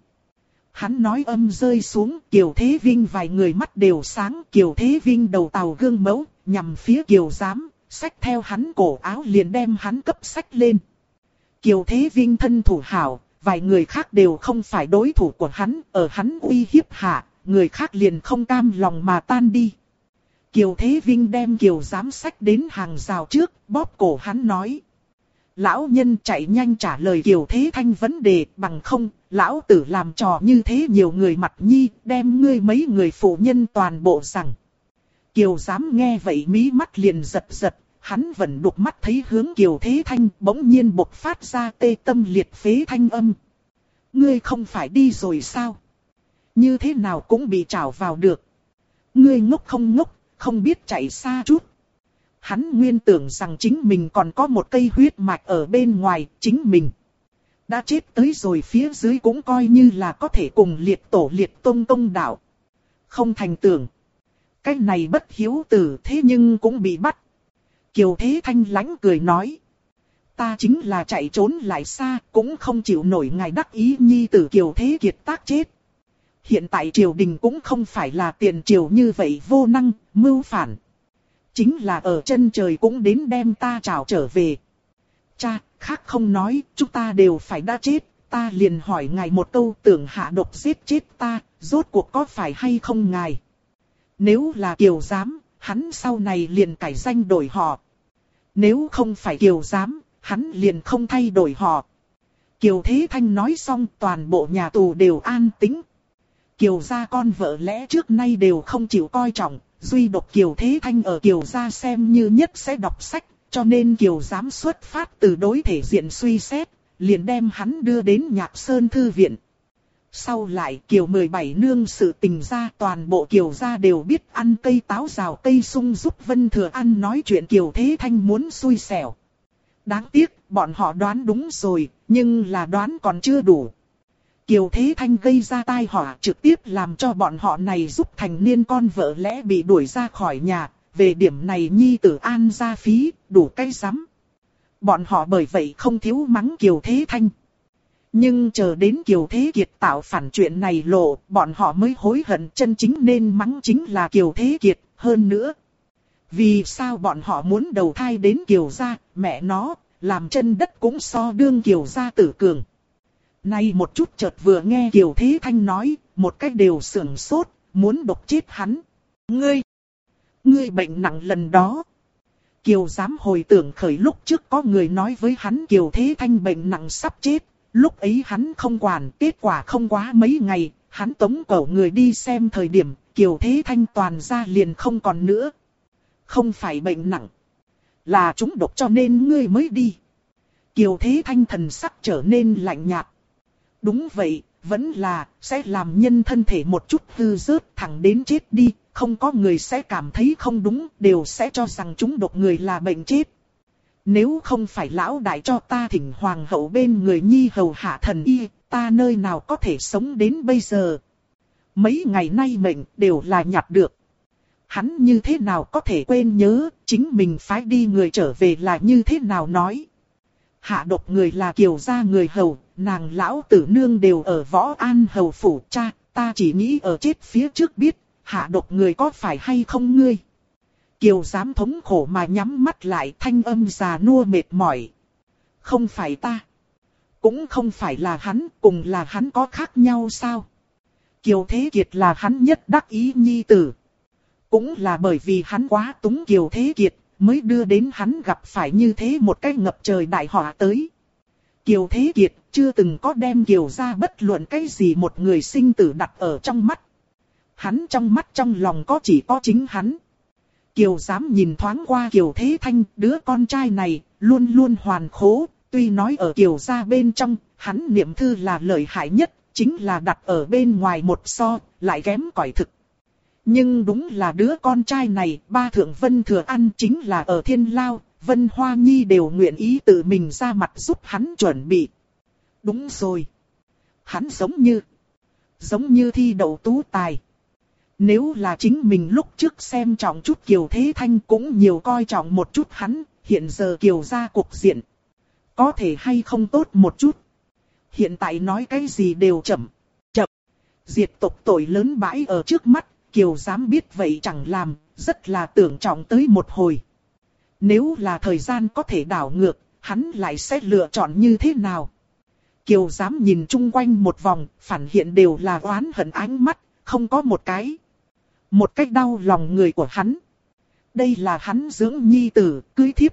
Hắn nói âm rơi xuống, Kiều Thế Vinh vài người mắt đều sáng. Kiều Thế Vinh đầu tàu gương mẫu, nhằm phía Kiều Giám, xách theo hắn cổ áo liền đem hắn cấp xách lên. Kiều Thế Vinh thân thủ hảo, vài người khác đều không phải đối thủ của hắn, ở hắn uy hiếp hạ, người khác liền không cam lòng mà tan đi. Kiều Thế Vinh đem Kiều Giám xách đến hàng rào trước, bóp cổ hắn nói. Lão nhân chạy nhanh trả lời Kiều Thế Thanh vấn đề, bằng không, lão tử làm trò như thế nhiều người mặt Nhi, đem ngươi mấy người phụ nhân toàn bộ rằng. Kiều Giám nghe vậy mí mắt liền giật giật, hắn vẫn đục mắt thấy hướng Kiều Thế Thanh, bỗng nhiên bộc phát ra tê tâm liệt phế thanh âm. Ngươi không phải đi rồi sao? Như thế nào cũng bị trảo vào được. Ngươi ngốc không ngốc, không biết chạy xa chút. Hắn nguyên tưởng rằng chính mình còn có một cây huyết mạch ở bên ngoài, chính mình đã chết tới rồi, phía dưới cũng coi như là có thể cùng liệt tổ liệt tông tông đạo. Không thành tưởng. Cái này bất hiếu tử thế nhưng cũng bị bắt. Kiều Thế Thanh lãnh cười nói. Ta chính là chạy trốn lại xa, cũng không chịu nổi ngài đắc ý nhi tử Kiều Thế Kiệt tác chết. Hiện tại triều đình cũng không phải là tiền triều như vậy vô năng, mưu phản. Chính là ở chân trời cũng đến đem ta trảo trở về. Cha, khác không nói, chúng ta đều phải đã chết. Ta liền hỏi ngài một câu, tưởng hạ độc giết chết ta, rốt cuộc có phải hay không ngài? Nếu là Kiều Giám, hắn sau này liền cải danh đổi họ. Nếu không phải Kiều Giám, hắn liền không thay đổi họ. Kiều Thế Thanh nói xong, toàn bộ nhà tù đều an tĩnh. Kiều gia con vợ lẽ trước nay đều không chịu coi trọng, duy độc Kiều Thế Thanh ở Kiều gia xem như nhất sẽ đọc sách, cho nên Kiều Giám xuất phát từ đối thể diện suy xét, liền đem hắn đưa đến Nhạc Sơn Thư Viện. Sau lại Kiều 17 nương sự tình ra, toàn bộ Kiều gia đều biết ăn cây táo rào cây sung giúp Vân Thừa ăn nói chuyện Kiều Thế Thanh muốn xui xẻo. Đáng tiếc, bọn họ đoán đúng rồi, nhưng là đoán còn chưa đủ. Kiều Thế Thanh gây ra tai họa trực tiếp làm cho bọn họ này giúp thành niên con vợ lẽ bị đuổi ra khỏi nhà, về điểm này nhi tử an gia phí, đủ cái rắm. Bọn họ bởi vậy không thiếu mắng Kiều Thế Thanh. Nhưng chờ đến Kiều Thế Kiệt tạo phản chuyện này lộ, bọn họ mới hối hận, chân chính nên mắng chính là Kiều Thế Kiệt, hơn nữa. Vì sao bọn họ muốn đầu thai đến Kiều gia, mẹ nó, làm chân đất cũng so đương Kiều gia tử cường. Nay một chút chợt vừa nghe Kiều Thế Thanh nói, một cách đều sưởng sốt, muốn độc chết hắn. Ngươi bệnh nặng lần đó. Kiều Giám hồi tưởng khởi lúc trước có người nói với hắn Kiều Thế Thanh bệnh nặng sắp chết. Lúc ấy hắn không quản, kết quả không quá mấy ngày, hắn tống cổ người đi xem thời điểm, Kiều Thế Thanh toàn ra liền không còn nữa. Không phải bệnh nặng, là trúng độc cho nên ngươi mới đi. Kiều Thế Thanh thần sắc trở nên lạnh nhạt. Đúng vậy, vẫn là, sẽ làm nhân thân thể một chút hư rớt thẳng đến chết đi, không có người sẽ cảm thấy không đúng, đều sẽ cho rằng trúng độc người là bệnh chết. Nếu không phải lão đại cho ta thỉnh hoàng hậu bên người nhi hầu hạ thần y, ta nơi nào có thể sống đến bây giờ. Mấy ngày nay mệnh đều là nhặt được. Hắn như thế nào có thể quên nhớ, chính mình phái đi người trở về là như thế nào nói. Hạ độc người là Kiều gia người hầu, nàng lão tử nương đều ở Võ An hầu phủ. Cha, ta chỉ nghĩ ở chết phía trước biết, hạ độc người có phải hay không ngươi. Kiều Giám thống khổ mà nhắm mắt lại, thanh âm già nua mệt mỏi. Không phải ta. Cũng không phải là hắn, cùng là hắn có khác nhau sao? Kiều Thế Kiệt là hắn nhất đắc ý nhi tử. Cũng là bởi vì hắn quá túng Kiều Thế Kiệt, mới đưa đến hắn gặp phải như thế một cái ngập trời đại họa tới. Kiều Thế Kiệt chưa từng có đem Kiều gia bất luận cái gì một người sinh tử đặt ở trong mắt. Hắn trong mắt trong lòng có chỉ có chính hắn. Kiều Giám nhìn thoáng qua Kiều Thế Thanh, đứa con trai này, luôn luôn hoàn khố, tuy nói ở Kiều gia bên trong, hắn niệm thư là lợi hại nhất, chính là đặt ở bên ngoài một so, lại kém cỏi thực. Nhưng đúng là đứa con trai này, ba thượng Vân Thừa Ăn chính là ở Thiên Lao, Vân Hoa Nhi đều nguyện ý tự mình ra mặt giúp hắn chuẩn bị. Đúng rồi. Hắn giống như thi đậu tú tài. Nếu là chính mình lúc trước xem trọng chút Kiều Thế Thanh cũng nhiều coi trọng một chút hắn, hiện giờ Kiều gia cục diện. Có thể hay không tốt một chút. Hiện tại nói cái gì đều chậm. Diệt tộc tội lớn bãi ở trước mắt, Kiều dám biết vậy chẳng làm, rất là tưởng trọng tới một hồi. Nếu là thời gian có thể đảo ngược, hắn lại sẽ lựa chọn như thế nào? Kiều dám nhìn chung quanh một vòng, phản hiện đều là oán hận ánh mắt, không có một cái đau lòng người của hắn. Đây là hắn dưỡng nhi tử, cưới thiếp.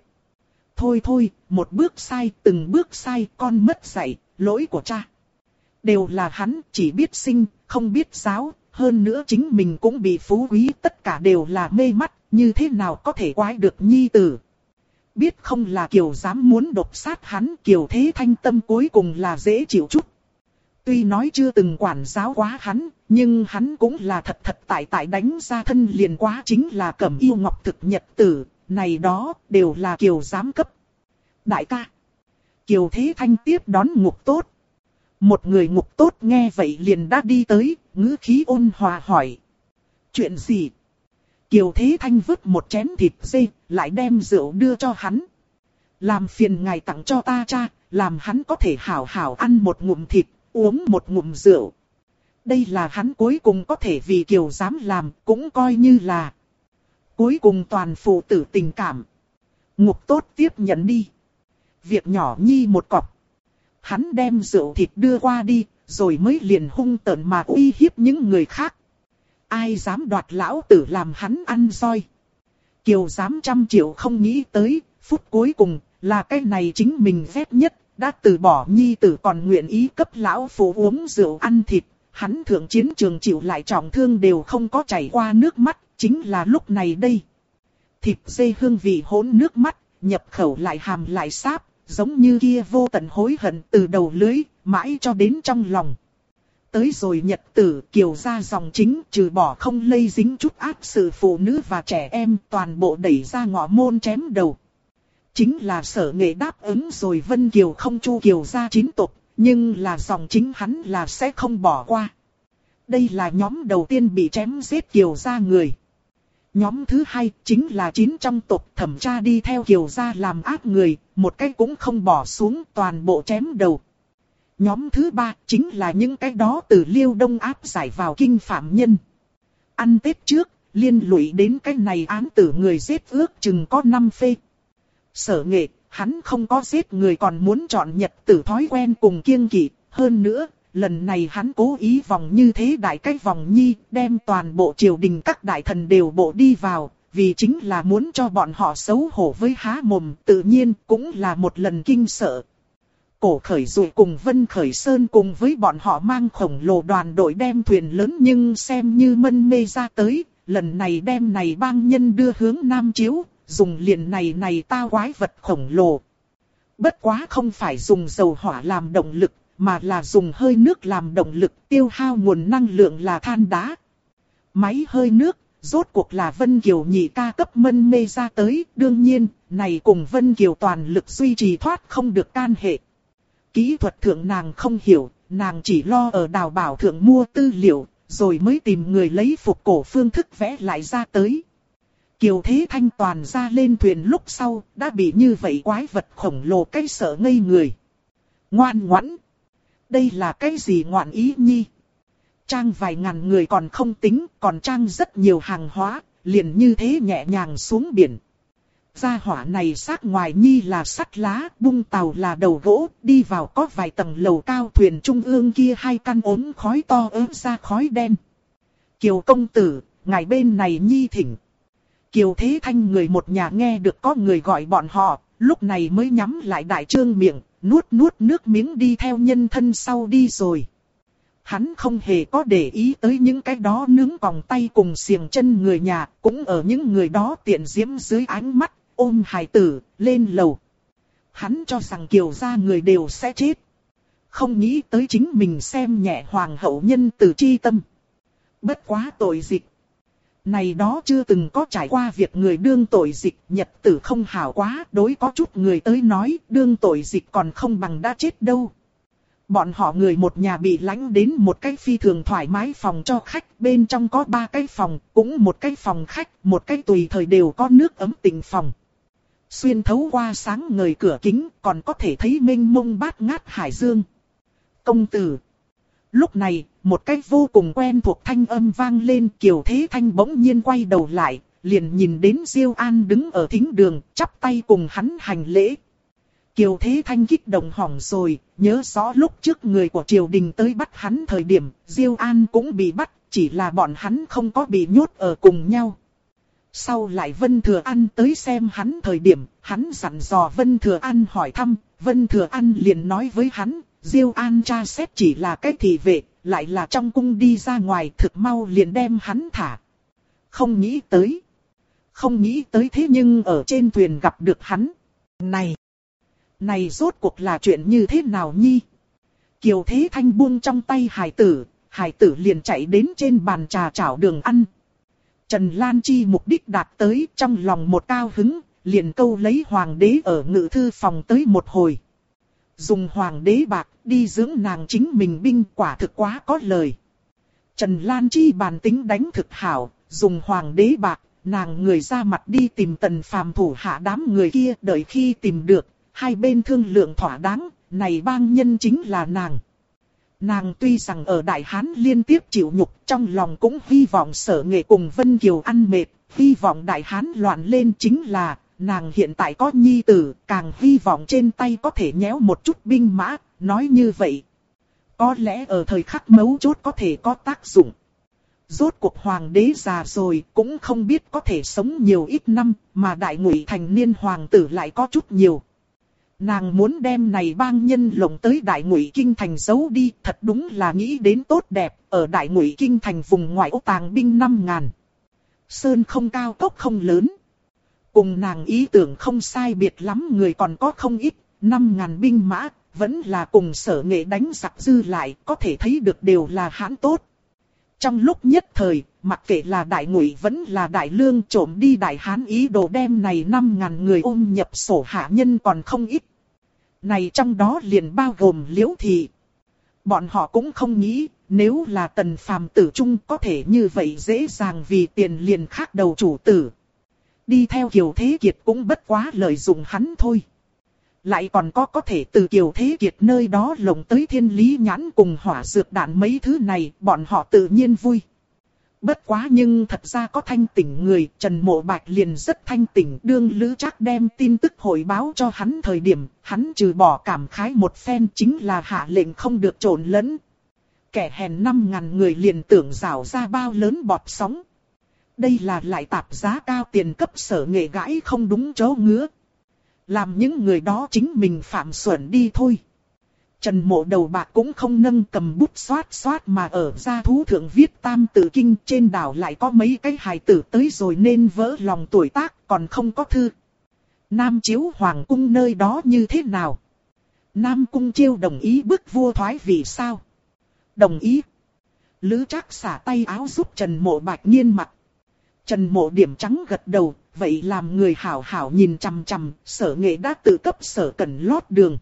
Thôi, một bước sai, từng bước sai, con mất dạy, lỗi của cha. Đều là hắn, chỉ biết sinh, không biết giáo, hơn nữa chính mình cũng bị phú quý, tất cả đều là mê mắt, như thế nào có thể quái được nhi tử. Biết không là Kiều dám muốn độc sát hắn, Kiều Thế Thanh tâm cuối cùng là dễ chịu chút. Tuy nói chưa từng quản giáo quá hắn, nhưng hắn cũng là thật tại đánh ra thân liền quá chính là Cẩm Yêu Ngọc thực nhật tử, này đó đều là Kiều dám cấp. Đại ca, Kiều Thế Thanh tiếp đón Ngục Tốt. Một người Ngục Tốt nghe vậy liền đã đi tới, ngữ khí ôn hòa hỏi. Chuyện gì? Kiều Thế Thanh vứt một chén thịt dê, lại đem rượu đưa cho hắn. Làm phiền ngài tặng cho ta cha, làm hắn có thể hảo hảo ăn một ngụm thịt, uống một ngụm rượu. Đây là hắn cuối cùng có thể vì Kiều dám làm, cũng coi như là cuối cùng toàn phụ tử tình cảm. Ngục Tốt tiếp nhận đi. Việc nhỏ nhi một cọc. Hắn đem rượu thịt đưa qua đi, rồi mới liền hung tợn mà uy hiếp những người khác. Ai dám đoạt lão tử làm hắn ăn roi. Kiều dám 100 triệu không nghĩ tới, phút cuối cùng, là cái này chính mình ghét nhất, đã từ bỏ nhi tử còn nguyện ý cấp lão phụ uống rượu ăn thịt. Hắn thượng chiến trường chịu lại trọng thương đều không có chảy qua nước mắt, chính là lúc này đây. Thịt dê hương vị hỗn nước mắt, nhập khẩu lại hàm lại sáp, giống như kia vô tận hối hận từ đầu lưới, mãi cho đến trong lòng. Tới rồi nhật tử, Kiều gia dòng chính trừ bỏ không lây dính chút ác sự phụ nữ và trẻ em, toàn bộ đẩy ra ngõ môn chém đầu. Chính là Sở Nghệ đáp ứng rồi Vân Kiều không chu Kiều gia 9 tộc, nhưng là dòng chính hắn là sẽ không bỏ qua. Đây là nhóm đầu tiên bị chém giết Kiều gia người. Nhóm thứ hai chính là 9 trong tộc thẩm tra đi theo Kiều gia làm ác người, một cái cũng không bỏ xuống, toàn bộ chém đầu. Nhóm thứ ba chính là những cái đó từ Liêu Đông áp giải vào kinh phạm nhân. Ăn Tết trước, liên lụy đến cái này án tử người giết ước chừng có 5 phê. Sở Nghệ, hắn không có giết người còn muốn chọn nhật tử thói quen cùng kiêng kỵ, hơn nữa, lần này hắn cố ý vòng như thế đại cái vòng nhi, đem toàn bộ triều đình các đại thần đều bộ đi vào, vì chính là muốn cho bọn họ xấu hổ với há mồm, tự nhiên cũng là một lần kinh sợ. Cổ Khởi Dụ cùng Vân Khởi Sơn cùng với bọn họ mang khổng lồ đoàn đội đem thuyền lớn nhưng xem như mân mê ra tới, lần này đem này bang nhân đưa hướng Nam Chiếu, dùng liền này ta quái vật khổng lồ. Bất quá không phải dùng dầu hỏa làm động lực, mà là dùng hơi nước làm động lực, tiêu hao nguồn năng lượng là than đá. Máy hơi nước, rốt cuộc là Vân Kiều nhị ca cấp mân mê ra tới, đương nhiên, này cùng Vân Kiều toàn lực duy trì thoát không được can hệ. Kỹ thuật thượng nàng không hiểu, nàng chỉ lo ở đào bảo thượng mua tư liệu, rồi mới tìm người lấy phục cổ phương thức vẽ lại ra tới. Kiều Thế Thanh toàn ra lên thuyền lúc sau, đã bị như vậy quái vật khổng lồ cái sợ ngây người. Ngoan ngoãn! Đây là cái gì ngoạn ý nhi? Trang vài ngàn người còn không tính, còn trang rất nhiều hàng hóa, liền như thế nhẹ nhàng xuống biển. Gia hỏa này xác ngoài nhi là sắt lá, bung tàu là đầu gỗ, đi vào có vài tầng lầu cao thuyền trung ương kia 2 căn ốm khói to ớt ra khói đen. Kiều công tử, ngài bên này nhi thỉnh. Kiều Thế Thanh người một nhà nghe được có người gọi bọn họ, lúc này mới nhắm lại đại trương miệng, nuốt nước miếng đi theo nhân thân sau đi rồi. Hắn không hề có để ý tới những cái đó nướng còng tay cùng xiềng chân người nhà, cũng ở những người đó tiện diễm dưới ánh mắt, ôm hài tử, lên lầu. Hắn cho rằng Kiều gia người đều sẽ chết. Không nghĩ tới chính mình xem nhẹ hoàng hậu nhân từ chi tâm. Bất quá tội dịch. Này đó chưa từng có trải qua việc người đương tội dịch, nhật tử không hảo quá, đối có chút người tới nói, đương tội dịch còn không bằng đã chết đâu. Bọn họ người một nhà bị lãnh đến một cái phi thường thoải mái phòng cho khách, bên trong có 3 cái phòng, cũng một cái phòng khách, một cái tùy thời đều có nước ấm tình phòng. Xuyên thấu qua sáng ngời cửa kính, còn có thể thấy mênh mông bát ngát hải dương. Công tử. Lúc này, một cái vô cùng quen thuộc thanh âm vang lên, Kiều Thế Thanh bỗng nhiên quay đầu lại, liền nhìn đến Diêu An đứng ở thính đường, chắp tay cùng hắn hành lễ. Kiều Thế Thanh kích động hỏng rồi, nhớ rõ lúc trước người của triều đình tới bắt hắn thời điểm, Diêu An cũng bị bắt, chỉ là bọn hắn không có bị nhốt ở cùng nhau. Sau lại Vân Thừa An tới xem hắn thời điểm, hắn dặn dò Vân Thừa An hỏi thăm, Vân Thừa An liền nói với hắn, Diêu An tra xét chỉ là cái thị vệ, lại là trong cung đi ra ngoài thực mau liền đem hắn thả. Không nghĩ tới thế nhưng ở trên thuyền gặp được hắn. Này rốt cuộc là chuyện như thế nào nhi? Kiều Thế Thanh buông trong tay hài tử liền chạy đến trên bàn trà chảo đường ăn. Trần Lan Chi mục đích đạt tới, trong lòng một cao hứng, liền câu lấy hoàng đế ở ngự thư phòng tới một hồi. Dùng hoàng đế bạc đi dưỡng nàng chính mình binh, quả thực quá có lời. Trần Lan Chi bản tính đánh thực hảo, dùng hoàng đế bạc, nàng người ra mặt đi tìm Tần Phàm thủ hạ đám người kia, đợi khi tìm được, hai bên thương lượng thỏa đáng, này bang nhân chính là nàng. Nàng tuy rằng ở Đại Hán liên tiếp chịu nhục, trong lòng cũng hy vọng Sở Nghệ cùng Vân Kiều ăn mệt, hy vọng Đại Hán loạn lên, chính là nàng hiện tại có nhi tử, càng hy vọng trên tay có thể nhéo một chút binh mã, nói như vậy. Có lẽ ở thời khắc mấu chốt có thể có tác dụng. Rốt cuộc hoàng đế già rồi, cũng không biết có thể sống nhiều ít năm, mà Đại Ngụy thành niên hoàng tử lại có chút nhiều. Nàng muốn đem này bang nhân lộng tới Đại Ngụy Kinh thành giấu đi, thật đúng là nghĩ đến tốt đẹp, ở Đại Ngụy Kinh thành vùng ngoại ô tàng binh 5.000. Sơn không cao cốc không lớn. Cùng nàng ý tưởng không sai biệt lắm, người còn có không ít, 5.000 binh mã, vẫn là cùng Sở Nghệ đánh giặc dư lại, có thể thấy được đều là hãn tốt. Trong lúc nhất thời, mặc kệ là Đại Ngụy vẫn là Đại Lương, trộm đi Đại Hán ý đồ đem này 5.000 người ôm nhập sổ hạ nhân còn không ít. Này trong đó liền bao gồm Liễu Thị. Bọn họ cũng không nghĩ, nếu là Tần Phàm tử trung có thể như vậy dễ dàng vì tiền liền khác đầu chủ tử. Đi theo Kiều Thế Kiệt cũng bất quá lợi dụng hắn thôi. Lại còn có thể từ Kiều Thế Kiệt nơi đó lộng tới Thiên Lý Nhãn cùng hỏa dược đạn mấy thứ này, bọn họ tự nhiên vui. Bất quá nhưng thật ra có thanh tỉnh người, Trần Mộ Bạch liền rất thanh tỉnh, đương Lữ Trác đem tin tức hồi báo cho hắn thời điểm, hắn trừ bỏ cảm khái một phen chính là hạ lệnh không được trộn lẫn. Kẻ hèn 5.000 người liền tưởng rảo ra bao lớn bọt sóng. Đây là lại tạp giá cao tiền cấp Sở Nghệ gãi không đúng chỗ ngứa. Làm những người đó chính mình phạm xuẩn đi thôi. Trần Mộ đầu bạc cũng không nâng cầm bút xoát mà ở gia thú thượng viết tam tự kinh, trên đảo lại có mấy cái hài tử tới rồi nên vỡ lòng tuổi tác, còn không có thư. Nam Chiếu Hoàng cung nơi đó như thế nào? Nam Cung Chiêu đồng ý bức vua thoái vì sao? Đồng ý. Lữ Trác xả tay áo giúp Trần Mộ bạch nghiên mặt. Trần Mộ điểm trắng gật đầu, vậy làm người hảo hảo nhìn chằm chằm, Sở Nghệ đã tự cấp Sở Cẩn lót đường.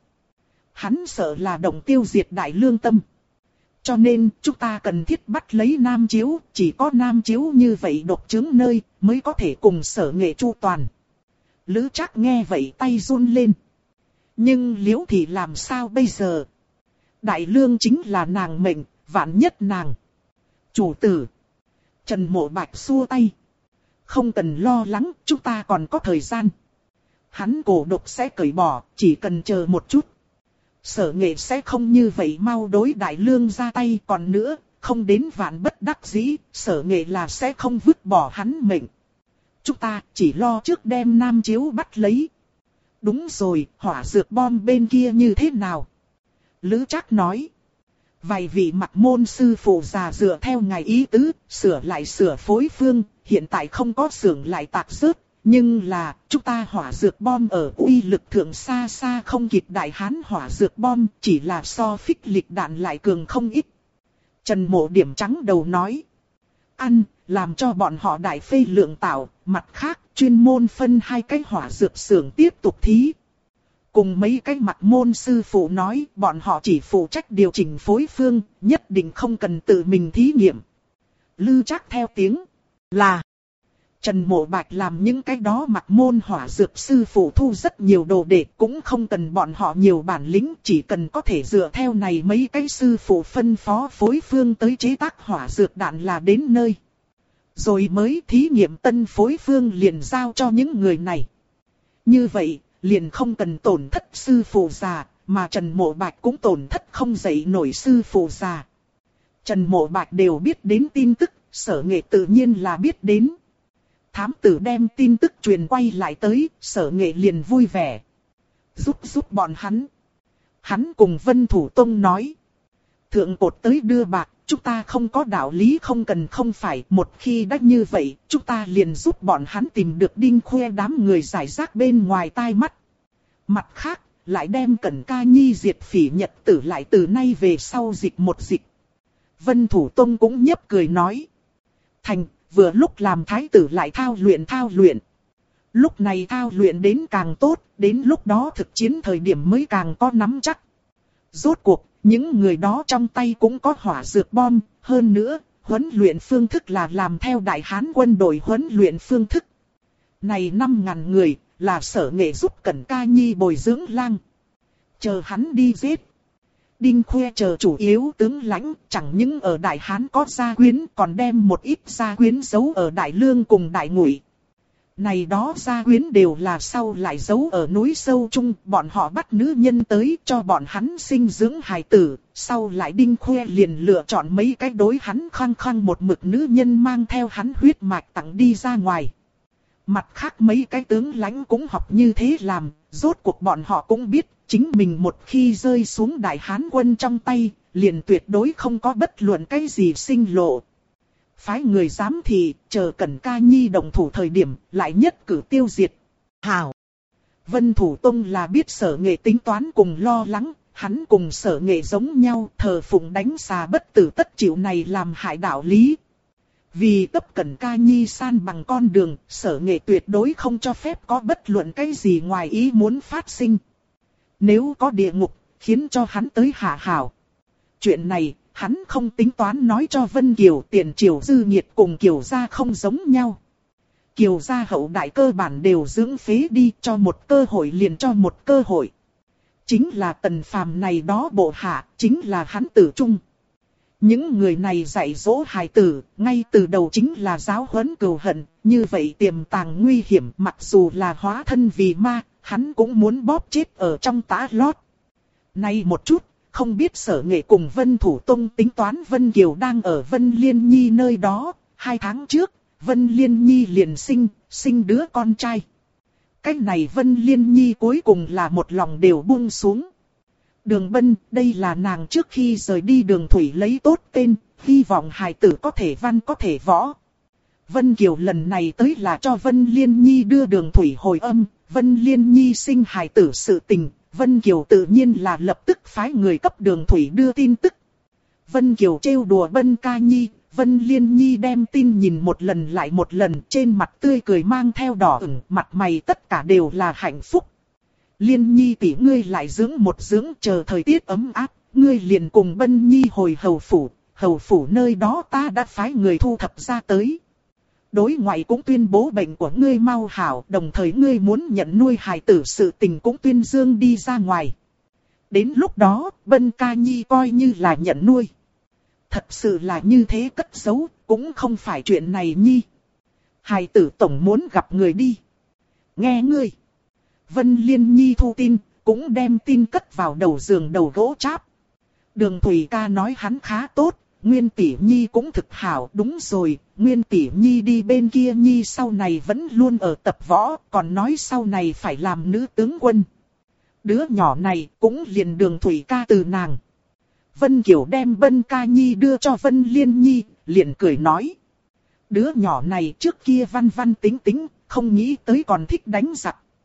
Hắn sợ là động tiêu diệt Đại Lương tâm. Cho nên chúng ta cần thiết bắt lấy Nam Chiếu, chỉ có Nam Chiếu như vậy độc chứng nơi mới có thể cùng Sở Nghệ chu toàn. Lữ Trác nghe vậy tay run lên. Nhưng Liễu Thị làm sao bây giờ? Đại Lương chính là nàng mệnh, vạn nhất nàng. Chủ tử. Trần Mộ Bạch xua tay. Không cần lo lắng, chúng ta còn có thời gian. Hắn cổ độc sẽ cởi bỏ, chỉ cần chờ một chút. Sở Nghệ sẽ không như vậy mau đối Đại Lương ra tay, còn nữa, không đến vạn bất đắc dĩ, Sở Nghệ là sẽ không vứt bỏ hắn mệnh. Chúng ta chỉ lo trước đem Nam Chiếu bắt lấy. Đúng rồi, hỏa dược bom bên kia như thế nào? Lữ Trác nói. Vài vị mặc môn sư phụ già dựa theo ngài ý tứ, sửa lại sửa phối phương, hiện tại không có xưởng lại tạc rớt. Nhưng là, chúng ta hỏa dược bom ở uy lực thượng xa xa không kịp Đại Hán hỏa dược bom, chỉ là so phích lịch đạn lại cường không ít. Trần Mộ điểm trắng đầu nói. làm cho bọn họ đại phê lượng tạo, mặt khác chuyên môn phân 2 cái hỏa dược xưởng tiếp tục thí. Cùng mấy cái mặt môn sư phụ nói, bọn họ chỉ phụ trách điều chỉnh phối phương, nhất định không cần tự mình thí nghiệm. Lư Trác theo tiếng là Trần Mộ Bạch làm những cái đó mặt môn hỏa dược sư phụ thu rất nhiều đồ đệ, cũng không cần bọn họ nhiều bản lĩnh, chỉ cần có thể dựa theo này mấy cái sư phụ phân phó phối phương tới chế tác hỏa dược đạn là đến nơi. Rồi mới thí nghiệm tân phối phương liền giao cho những người này. Như vậy, liền không cần tổn thất sư phụ già, mà Trần Mộ Bạch cũng tổn thất không dậy nổi sư phụ già. Trần Mộ Bạch đều biết đến tin tức, Sở Nghệ tự nhiên là biết đến. Thám tử đem tin tức truyền quay lại tới, Sở Nghệ liền vui vẻ. Giúp bọn hắn. Hắn cùng Vân Thủ Tông nói. Thượng cột tới đưa bạc, chúng ta không có đạo lý không cần không phải. Một khi đã như vậy, chúng ta liền giúp bọn hắn tìm được Đinh Khuê đám người giải rác bên ngoài tai mắt. Mặt khác, lại đem Cẩn Ca Nhi diệt phỉ nhật tử lại từ nay về sau dịch một dịch. Vân Thủ Tông cũng nhấp cười nói. Thành, vừa lúc làm thái tử lại thao luyện. Lúc này thao luyện đến càng tốt, đến lúc đó thực chiến thời điểm mới càng có nắm chắc. Rốt cuộc, những người đó trong tay cũng có hỏa dược bom, hơn nữa, huấn luyện phương thức là làm theo Đại Hán quân đội huấn luyện phương thức. Này 5.000 người, là Sở Nghệ giúp Cẩn Ca Nhi bồi dưỡng lang. Chờ hắn đi giết. Đinh Khuê chờ chủ yếu tướng lãnh, chẳng những ở Đại Hán có gia quyến, còn đem một ít gia quyến giấu ở Đại Lương cùng Đại Ngụy. Này đó gia quyến đều là sau lại giấu ở núi sâu chung, bọn họ bắt nữ nhân tới cho bọn hắn sinh dưỡng hài tử, sau lại Đinh Khuê liền lựa chọn mấy cái đối hắn khăng một mực nữ nhân mang theo hắn huyết mạch tặng đi ra ngoài. Mặt khác mấy cái tướng lãnh cũng học như thế làm, rốt cuộc bọn họ cũng biết, chính mình một khi rơi xuống Đại Hán quân trong tay, liền tuyệt đối không có bất luận cái gì sinh lộ. Phái người giám thị, chờ Cẩn Ca Nhi động thủ thời điểm, lại nhất cử tiêu diệt. Hảo! Vân Thủ Tông là biết Sở Nghệ tính toán cùng lo lắng, hắn cùng Sở Nghệ giống nhau, thờ phụng đánh xà bất tử tất chịu này làm hại đạo lý. Vì cấp Cẩn Ca Nhi san bằng con đường, Sở Nghệ tuyệt đối không cho phép có bất luận cái gì ngoài ý muốn phát sinh. Nếu có địa ngục, khiến cho hắn tới hạ hảo. Chuyện này, hắn không tính toán nói cho Vân Kiều. Tiền Triều dư nhiệt cùng Kiều gia không giống nhau. Kiều gia hậu đại cơ bản đều dưỡng phế đi, cho một cơ hội liền cho một cơ hội. Chính là Tần Phàm này đó bộ hạ, chính là hắn tử trung. Những người này dạy dỗ hài tử, ngay từ đầu chính là giáo huấn cừu hận, như vậy tiềm tàng nguy hiểm, mặc dù là hóa thân vì ma, hắn cũng muốn bóp chết ở trong tã lót. Nay một chút, không biết Sở Nghệ cùng Vân Thủ Tông tính toán Vân Kiều đang ở Vân Liên Nhi nơi đó, 2 tháng trước, Vân Liên Nhi liền sinh đứa con trai. Cái này Vân Liên Nhi cuối cùng là một lòng đều buông xuống. Đường Bân, đây là nàng trước khi rời đi Đường Thủy lấy tốt tên, hy vọng hài tử có thể văn có thể võ. Vân Kiều lần này tới là cho Vân Liên Nhi đưa Đường Thủy hồi âm, Vân Liên Nhi sinh hài tử sự tình, Vân Kiều tự nhiên là lập tức phái người cấp Đường Thủy đưa tin tức. Vân Kiều trêu đùa Vân Ca Nhi, Vân Liên Nhi đem tin nhìn một lần lại một lần, trên mặt tươi cười mang theo đỏ ửng, mặt mày tất cả đều là hạnh phúc. Liên Nhi tỷ ngươi lại dưỡng một dưỡng, chờ thời tiết ấm áp, ngươi liền cùng Bân Nhi hồi hầu phủ nơi đó ta đã phái người thu thập ra tới. Đối ngoại cũng tuyên bố bệnh của ngươi mau hảo, đồng thời ngươi muốn nhận nuôi hài tử sự tình cũng tuyên dương đi ra ngoài. Đến lúc đó, Bân Ca Nhi coi như là nhận nuôi. Thật sự là như thế cất giấu, cũng không phải chuyện này Nhi. Hài tử tổng muốn gặp người đi. Nghe ngươi. Vân Liên Nhi thu tin, cũng đem tin cất vào đầu giường đầu gỗ cháp. Đường Thủy ca nói hắn khá tốt, Nguyên Tỷ Nhi cũng thực hảo. Đúng rồi, Nguyên Tỷ Nhi đi bên kia Nhi sau này vẫn luôn ở tập võ, còn nói sau này phải làm nữ tướng quân. Đứa nhỏ này cũng liền Đường Thủy ca từ nàng. Vân Kiều đem Vân Ca Nhi đưa cho Vân Liên Nhi, liền cười nói. Đứa nhỏ này trước kia văn văn tính tính, không nghĩ tới còn thích đánh giặc.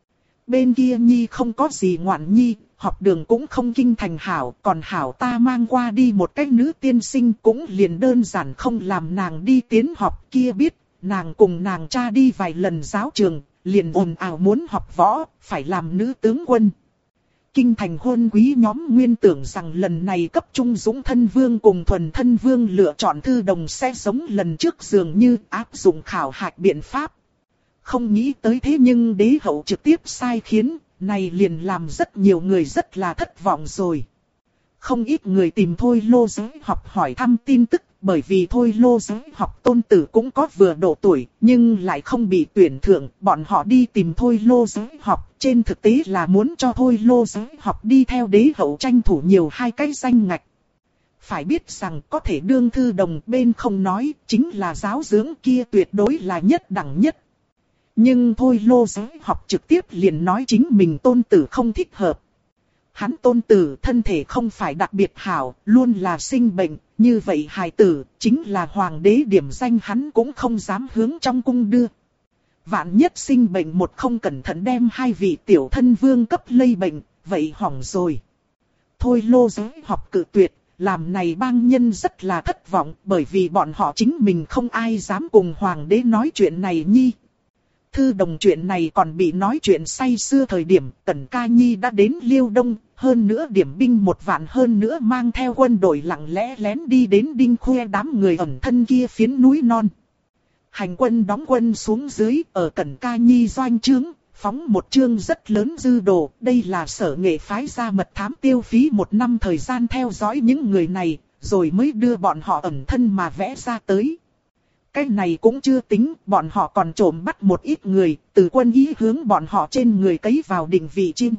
Bên kia nhi không có gì ngoạn nhi, học đường cũng không kinh thành hảo, còn hảo ta mang qua đi một cái nữ tiên sinh cũng liền đơn giản không làm nàng đi tiến học kia biết, nàng cùng nàng cha đi vài lần giáo trường, liền ồn ào muốn học võ, phải làm nữ tướng quân. Kinh thành hôn quý nhóm nguyên tưởng rằng lần này cấp trung dũng thân vương cùng thuần thân vương lựa chọn thư đồng sẽ giống lần trước dường như áp dụng khảo hạch biện pháp. Không nghĩ tới thế nhưng đế hậu trực tiếp sai khiến, này liền làm rất nhiều người rất là thất vọng rồi. Không ít người tìm Thôi Lô Giới học hỏi thăm tin tức, bởi vì Thôi Lô Giới học tôn tử cũng có vừa độ tuổi, nhưng lại không bị tuyển thưởng, bọn họ đi tìm Thôi Lô Giới học, trên thực tế là muốn cho Thôi Lô Giới học đi theo đế hậu tranh thủ nhiều hai cái danh ngạch. Phải biết rằng có thể đương thư đồng bên không nói, chính là giáo dưỡng kia tuyệt đối là nhất đẳng nhất. Nhưng Thôi Lô Giới học trực tiếp liền nói chính mình tôn tử không thích hợp. Hắn tôn tử thân thể không phải đặc biệt hảo, luôn là sinh bệnh, như vậy hài tử, chính là hoàng đế điểm danh hắn cũng không dám hướng trong cung đưa. Vạn nhất sinh bệnh một không cẩn thận đem hai vị tiểu thân vương cấp lây bệnh, vậy hỏng rồi. Thôi Lô Giới học cự tuyệt, làm này bang nhân rất là thất vọng, bởi vì bọn họ chính mình không ai dám cùng hoàng đế nói chuyện này nhi. Thư đồng chuyện này còn bị nói chuyện say xưa thời điểm Tần Ca Nhi đã đến Liêu Đông, hơn nữa điểm binh 1 vạn hơn nữa mang theo quân đội lặng lẽ lén đi đến Đinh Khuê đám người ẩn thân kia phiến núi non. Hành quân đóng quân xuống dưới ở Tần Ca Nhi doanh trướng, phóng một chương rất lớn dư đồ, đây là Sở Nghệ phái ra mật thám tiêu phí 1 năm thời gian theo dõi những người này, rồi mới đưa bọn họ ẩn thân mà vẽ ra tới. Cái này cũng chưa tính, bọn họ còn trộm bắt một ít người, từ quân ý hướng bọn họ trên người cấy vào định vị chim.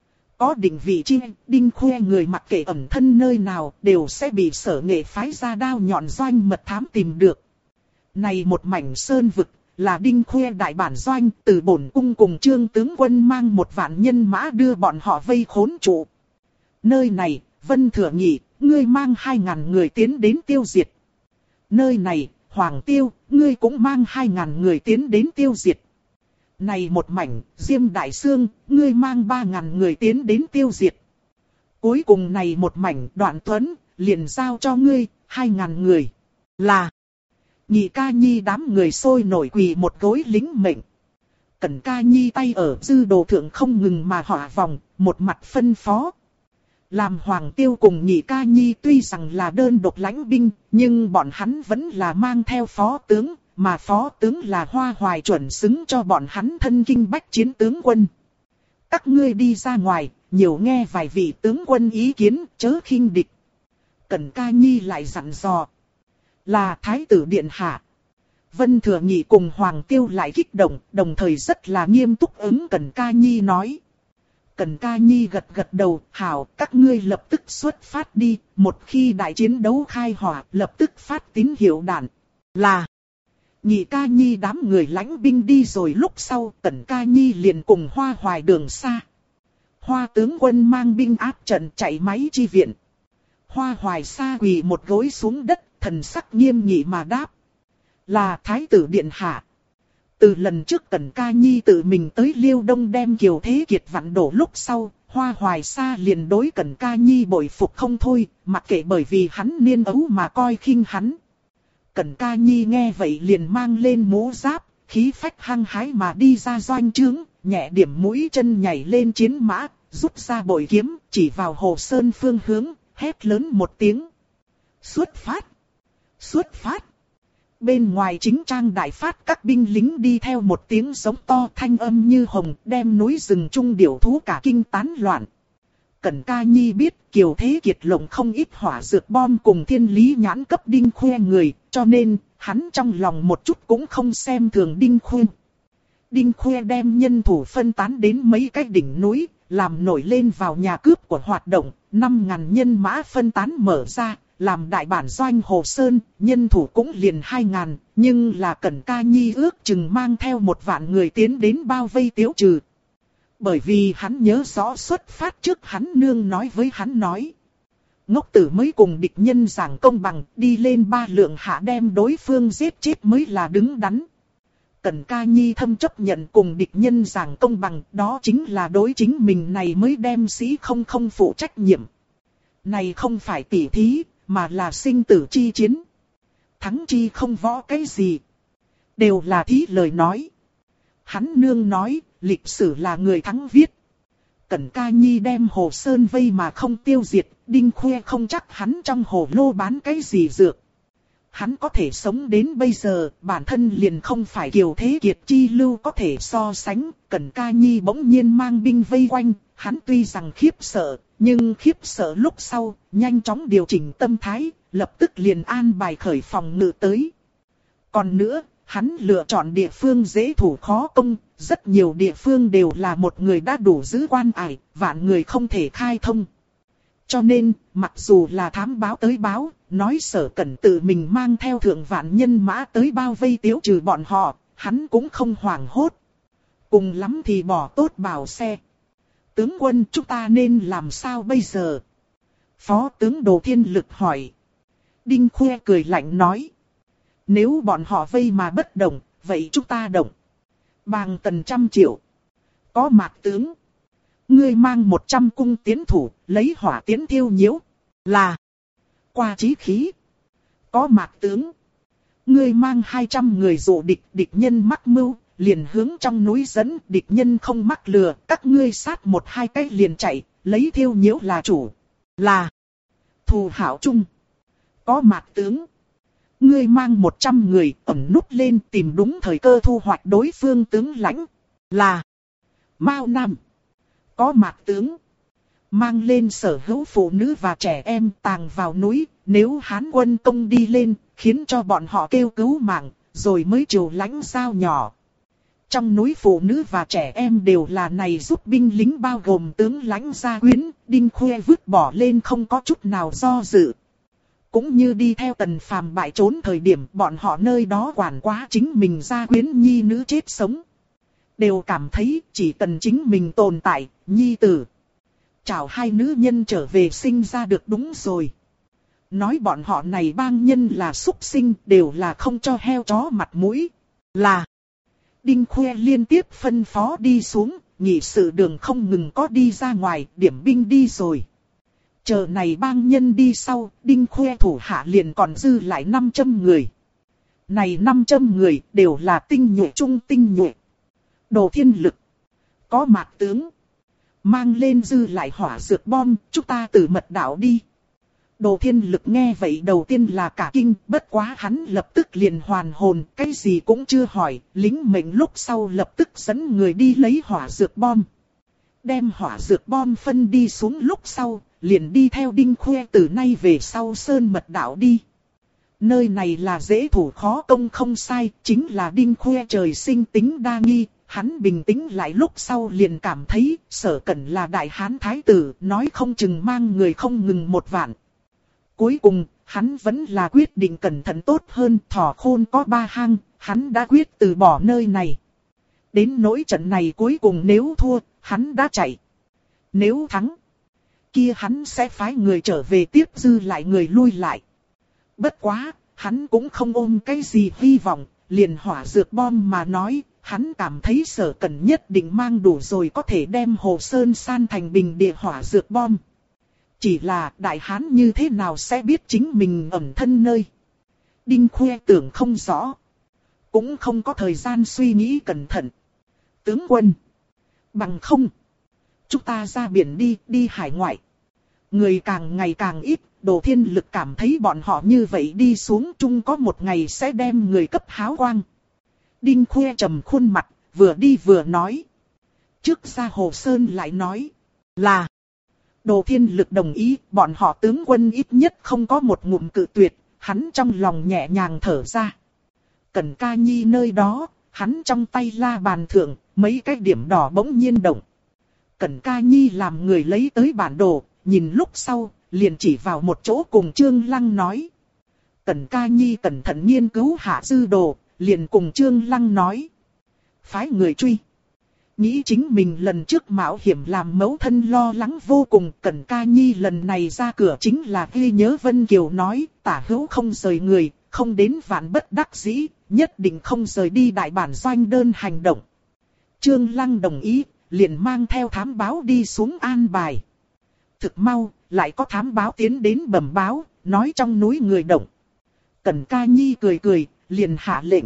Có định vị chim, Đinh Khuê người mặc kệ ẩn thân nơi nào, đều sẽ bị Sở Nghệ phái ra đao nhọn doanh mật thám tìm được. Này một mảnh sơn vực, là Đinh Khuê đại bản doanh, từ bổn cung cùng Trương tướng quân mang 1 vạn nhân mã đưa bọn họ vây khốn trụ. Nơi này, Vân Thừa Nhị, ngươi mang 2.000 người tiến đến tiêu diệt. Nơi này, Hoàng Tiêu, ngươi cũng mang 2.000 người tiến đến tiêu diệt. Này một mảnh, Diêm Đại Sương, ngươi mang 3.000 người tiến đến tiêu diệt. Cuối cùng này một mảnh Đoạn Tuấn, liền giao cho ngươi, 2.000 người. Là, Nhị Ca Nhi đám người sôi nổi quỳ một gối lính mệnh. Cẩn Ca Nhi tay ở dư đồ thượng không ngừng mà họa vòng, một mặt phân phó. Làm Hoàng Tiêu cùng Nhị Ca Nhi tuy rằng là đơn độc lãnh binh, nhưng bọn hắn vẫn là mang theo phó tướng, mà phó tướng là Hoa Hoài chuẩn xứng cho bọn hắn thân kinh bách chiến tướng quân. Các ngươi đi ra ngoài, nhiều nghe vài vị tướng quân ý kiến, chớ khinh địch. Cẩn Ca Nhi lại dặn dò. Là Thái tử Điện Hạ. Vân Thừa Nhị cùng Hoàng Tiêu lại kích động, đồng thời rất là nghiêm túc ứng Cẩn Ca Nhi nói. Cẩn Ca Nhi gật gật đầu, hảo, các ngươi lập tức xuất phát đi, một khi đại chiến đấu khai hỏa, lập tức phát tín hiệu đạn. Là, Nhị Ca Nhi đám người lãnh binh đi rồi lúc sau, Cẩn Ca Nhi liền cùng Hoa Hoài đường xa. Hoa tướng quân mang binh áp trận chạy máy chi viện. Hoa Hoài xa quỳ một gối xuống đất, thần sắc nghiêm nghị mà đáp. Là Thái tử Điện Hạ. Từ lần trước Cẩn Ca Nhi tự mình tới Liêu Đông đem Kiều Thế Kiệt vặn đổ lúc sau, Hoa Hoài Sa liền đối Cẩn Ca Nhi bội phục không thôi, mặc kệ bởi vì hắn niên ấu mà coi khinh hắn. Cẩn Ca Nhi nghe vậy liền mang lên mũ giáp, khí phách hăng hái mà đi ra doanh trướng, nhẹ điểm mũi chân nhảy lên chiến mã, rút ra bội kiếm, chỉ vào Hồ Sơn phương hướng, hét lớn một tiếng. Xuất phát! Xuất phát! Bên ngoài chính trang đại phát các binh lính đi theo một tiếng giống to thanh âm như hồng, đem núi rừng trung điểu thú cả kinh tán loạn. Cẩn Ca Nhi biết Kiều Thế Kiệt lộng không ít hỏa dược bom cùng thiên lý nhãn cấp Đinh Khuê người, cho nên hắn trong lòng một chút cũng không xem thường Đinh Khuê. Đinh Khuê đem nhân thủ phân tán đến mấy cái đỉnh núi, làm nổi lên vào nhà cướp của hoạt động, 5.000 nhân mã phân tán mở ra. Làm đại bản doanh Hồ Sơn, nhân thủ cũng liền 2.000, nhưng là Cẩn Ca Nhi ước chừng mang theo 1 vạn người tiến đến bao vây tiêu trừ. Bởi vì hắn nhớ rõ xuất phát trước hắn nương nói với hắn nói. Ngốc tử mới cùng địch nhân giảng công bằng, đi lên 3 lượng hạ đem đối phương giết chết mới là đứng đắn. Cẩn Ca Nhi thâm chấp nhận cùng địch nhân giảng công bằng, đó chính là đối chính mình này mới đem sĩ không phụ trách nhiệm. Này không phải tỉ thí, mà là sinh tử chi chiến. Thắng chi không võ cái gì. Đều là thí lời nói. Hắn nương nói, lịch sử là người thắng viết. Cẩn Ca Nhi đem Hồ Sơn vây mà không tiêu diệt, Đinh Khuê không chắc hắn trong hồ lô bán cái gì dược. Hắn có thể sống đến bây giờ, bản thân liền không phải Kiều Thế Kiệt chi lưu có thể so sánh. Cẩn Ca Nhi bỗng nhiên mang binh vây quanh, hắn tuy rằng khiếp sợ, nhưng khiếp sợ lúc sau, nhanh chóng điều chỉnh tâm thái, lập tức liền an bài khởi phòng ngự tới. Còn nữa, hắn lựa chọn địa phương dễ thủ khó công, rất nhiều địa phương đều là một người đã đủ giữ quan ải, vạn người không thể khai thông. Cho nên, mặc dù là thám báo tới báo, nói Sở Cẩn tự mình mang theo thượng vạn nhân mã tới bao vây tiêu trừ bọn họ, hắn cũng không hoảng hốt. Cùng lắm thì bỏ tốt bảo xe. Tướng quân, chúng ta nên làm sao bây giờ? Phó tướng Đồ Thiên Lực hỏi. Đinh Khuê cười lạnh nói. Nếu bọn họ vây mà bất động, vậy chúng ta động. Bàng Tần 100 triệu. Có Mạc tướng. Ngươi mang 100 cung tiến thủ, lấy hỏa tiến thiêu nhiễu. Là. Qua chí khí. Có Mạc tướng. Ngươi mang 200 người dụ địch, địch nhân mắc mưu, liền hướng trong núi dẫn, địch nhân không mắc lừa, các ngươi sát 1-2 cái liền chạy, lấy thiêu nhiễu là chủ. Là. Thù hảo chung. Có Mạc tướng. Ngươi mang 100 người ẩn núp lên tìm đúng thời cơ thu hoạch đối phương tướng lãnh. Là. Mao Nam. Có Mạc tướng. Mang lên sở hữu phụ nữ và trẻ em tàng vào núi. Nếu Hán quân công đi lên, khiến cho bọn họ kêu cứu mạng, rồi mới triều lãnh sao nhỏ. Trong núi phụ nữ và trẻ em đều là này giúp binh lính bao gồm tướng lãnh gia quyến. Đinh Khuê vứt bỏ lên không có chút nào do dự. Cũng như đi theo Tần Phàm bại trốn thời điểm bọn họ nơi đó quản quá chính mình gia quyến nhi nữ chết sống. Đều cảm thấy chỉ cần chính mình tồn tại, nhi tử. Chào hai nữ nhân trở về sinh ra được đúng rồi. Nói bọn họ này bang nhân là súc sinh đều là không cho heo chó mặt mũi. Là. Đinh Khuê liên tiếp phân phó đi xuống, nghị sự đường không ngừng có đi ra ngoài, điểm binh đi rồi. Chờ này bang nhân đi sau, Đinh Khuê thủ hạ liền còn dư lại 500 người. Này 500 người đều là tinh nhuệ trung tinh nhuệ. Đồ Thiên Lực. Có Mạc tướng. Mang lên dư lại hỏa dược bom, chúng ta từ mật đảo đi. Đồ Thiên Lực nghe vậy đầu tiên là cả kinh, bất quá hắn lập tức liền hoàn hồn, cái gì cũng chưa hỏi, lính mệnh lúc sau lập tức dẫn người đi lấy hỏa dược bom. Đem hỏa dược bom phân đi xuống lúc sau, liền đi theo Đinh Khuê từ nay về sau sơn mật đảo đi. Nơi này là dễ thủ khó công không sai, chính là Đinh Khuê trời sinh tính đa nghi, hắn bình tĩnh lại lúc sau liền cảm thấy Sở Cẩn là đại hán thái tử, nói không chừng mang người không ngừng 1 vạn. Cuối cùng, hắn vẫn là quyết định cẩn thận tốt hơn, thỏ khôn có 3 hang, hắn đã quyết từ bỏ nơi này. Đến nỗi trận này cuối cùng nếu thua, hắn đã chạy. Nếu thắng, kia hắn sẽ phái người trở về tiếp dư lại người lui lại. Bất quá, hắn cũng không ôm cái gì hy vọng, liền hỏa dược bom mà nói, hắn cảm thấy Sở Cẩn nhất định mang đủ rồi có thể đem Hồ Sơn san thành bình địa hỏa dược bom. Chỉ là đại hán như thế nào sẽ biết chính mình ẩn thân nơi. Đinh Khuê tưởng không rõ. Cũng không có thời gian suy nghĩ cẩn thận. Tướng quân. Bằng không. Chúng ta ra biển đi hải ngoại. Người càng ngày càng ít. Đồ Thiên Lực cảm thấy bọn họ như vậy đi xuống chung có một ngày sẽ đem người cấp háo quang. Đinh Khuê trầm khuôn mặt, vừa đi vừa nói. Trước ra Hồ Sơn lại nói. Là. Đồ Thiên Lực đồng ý, bọn họ tướng quân ít nhất không có một ngụm cự tuyệt, hắn trong lòng nhẹ nhàng thở ra. Cẩn Ca Nhi nơi đó, hắn trong tay la bàn thượng, mấy cái điểm đỏ bỗng nhiên động. Cẩn Ca Nhi làm người lấy tới bản đồ, nhìn lúc sau, liền chỉ vào một chỗ cùng Trương Lăng nói. Cẩn Ca Nhi cẩn thận nghiên cứu hạ dư đồ, liền cùng Trương Lăng nói. Phái người truy. Nghĩ chính mình lần trước mạo hiểm làm mẫu thân lo lắng vô cùng. Cẩn Ca Nhi lần này ra cửa chính là ghi nhớ Vân Kiều nói, tả hữu không rời người, không đến vạn bất đắc dĩ, nhất định không rời đi đại bản doanh đơn hành động. Trương Lăng đồng ý, liền mang theo thám báo đi xuống an bài. Thực mau, lại có thám báo tiến đến bẩm báo, nói trong núi người động. Cẩn Ca Nhi cười cười, liền hạ lệnh.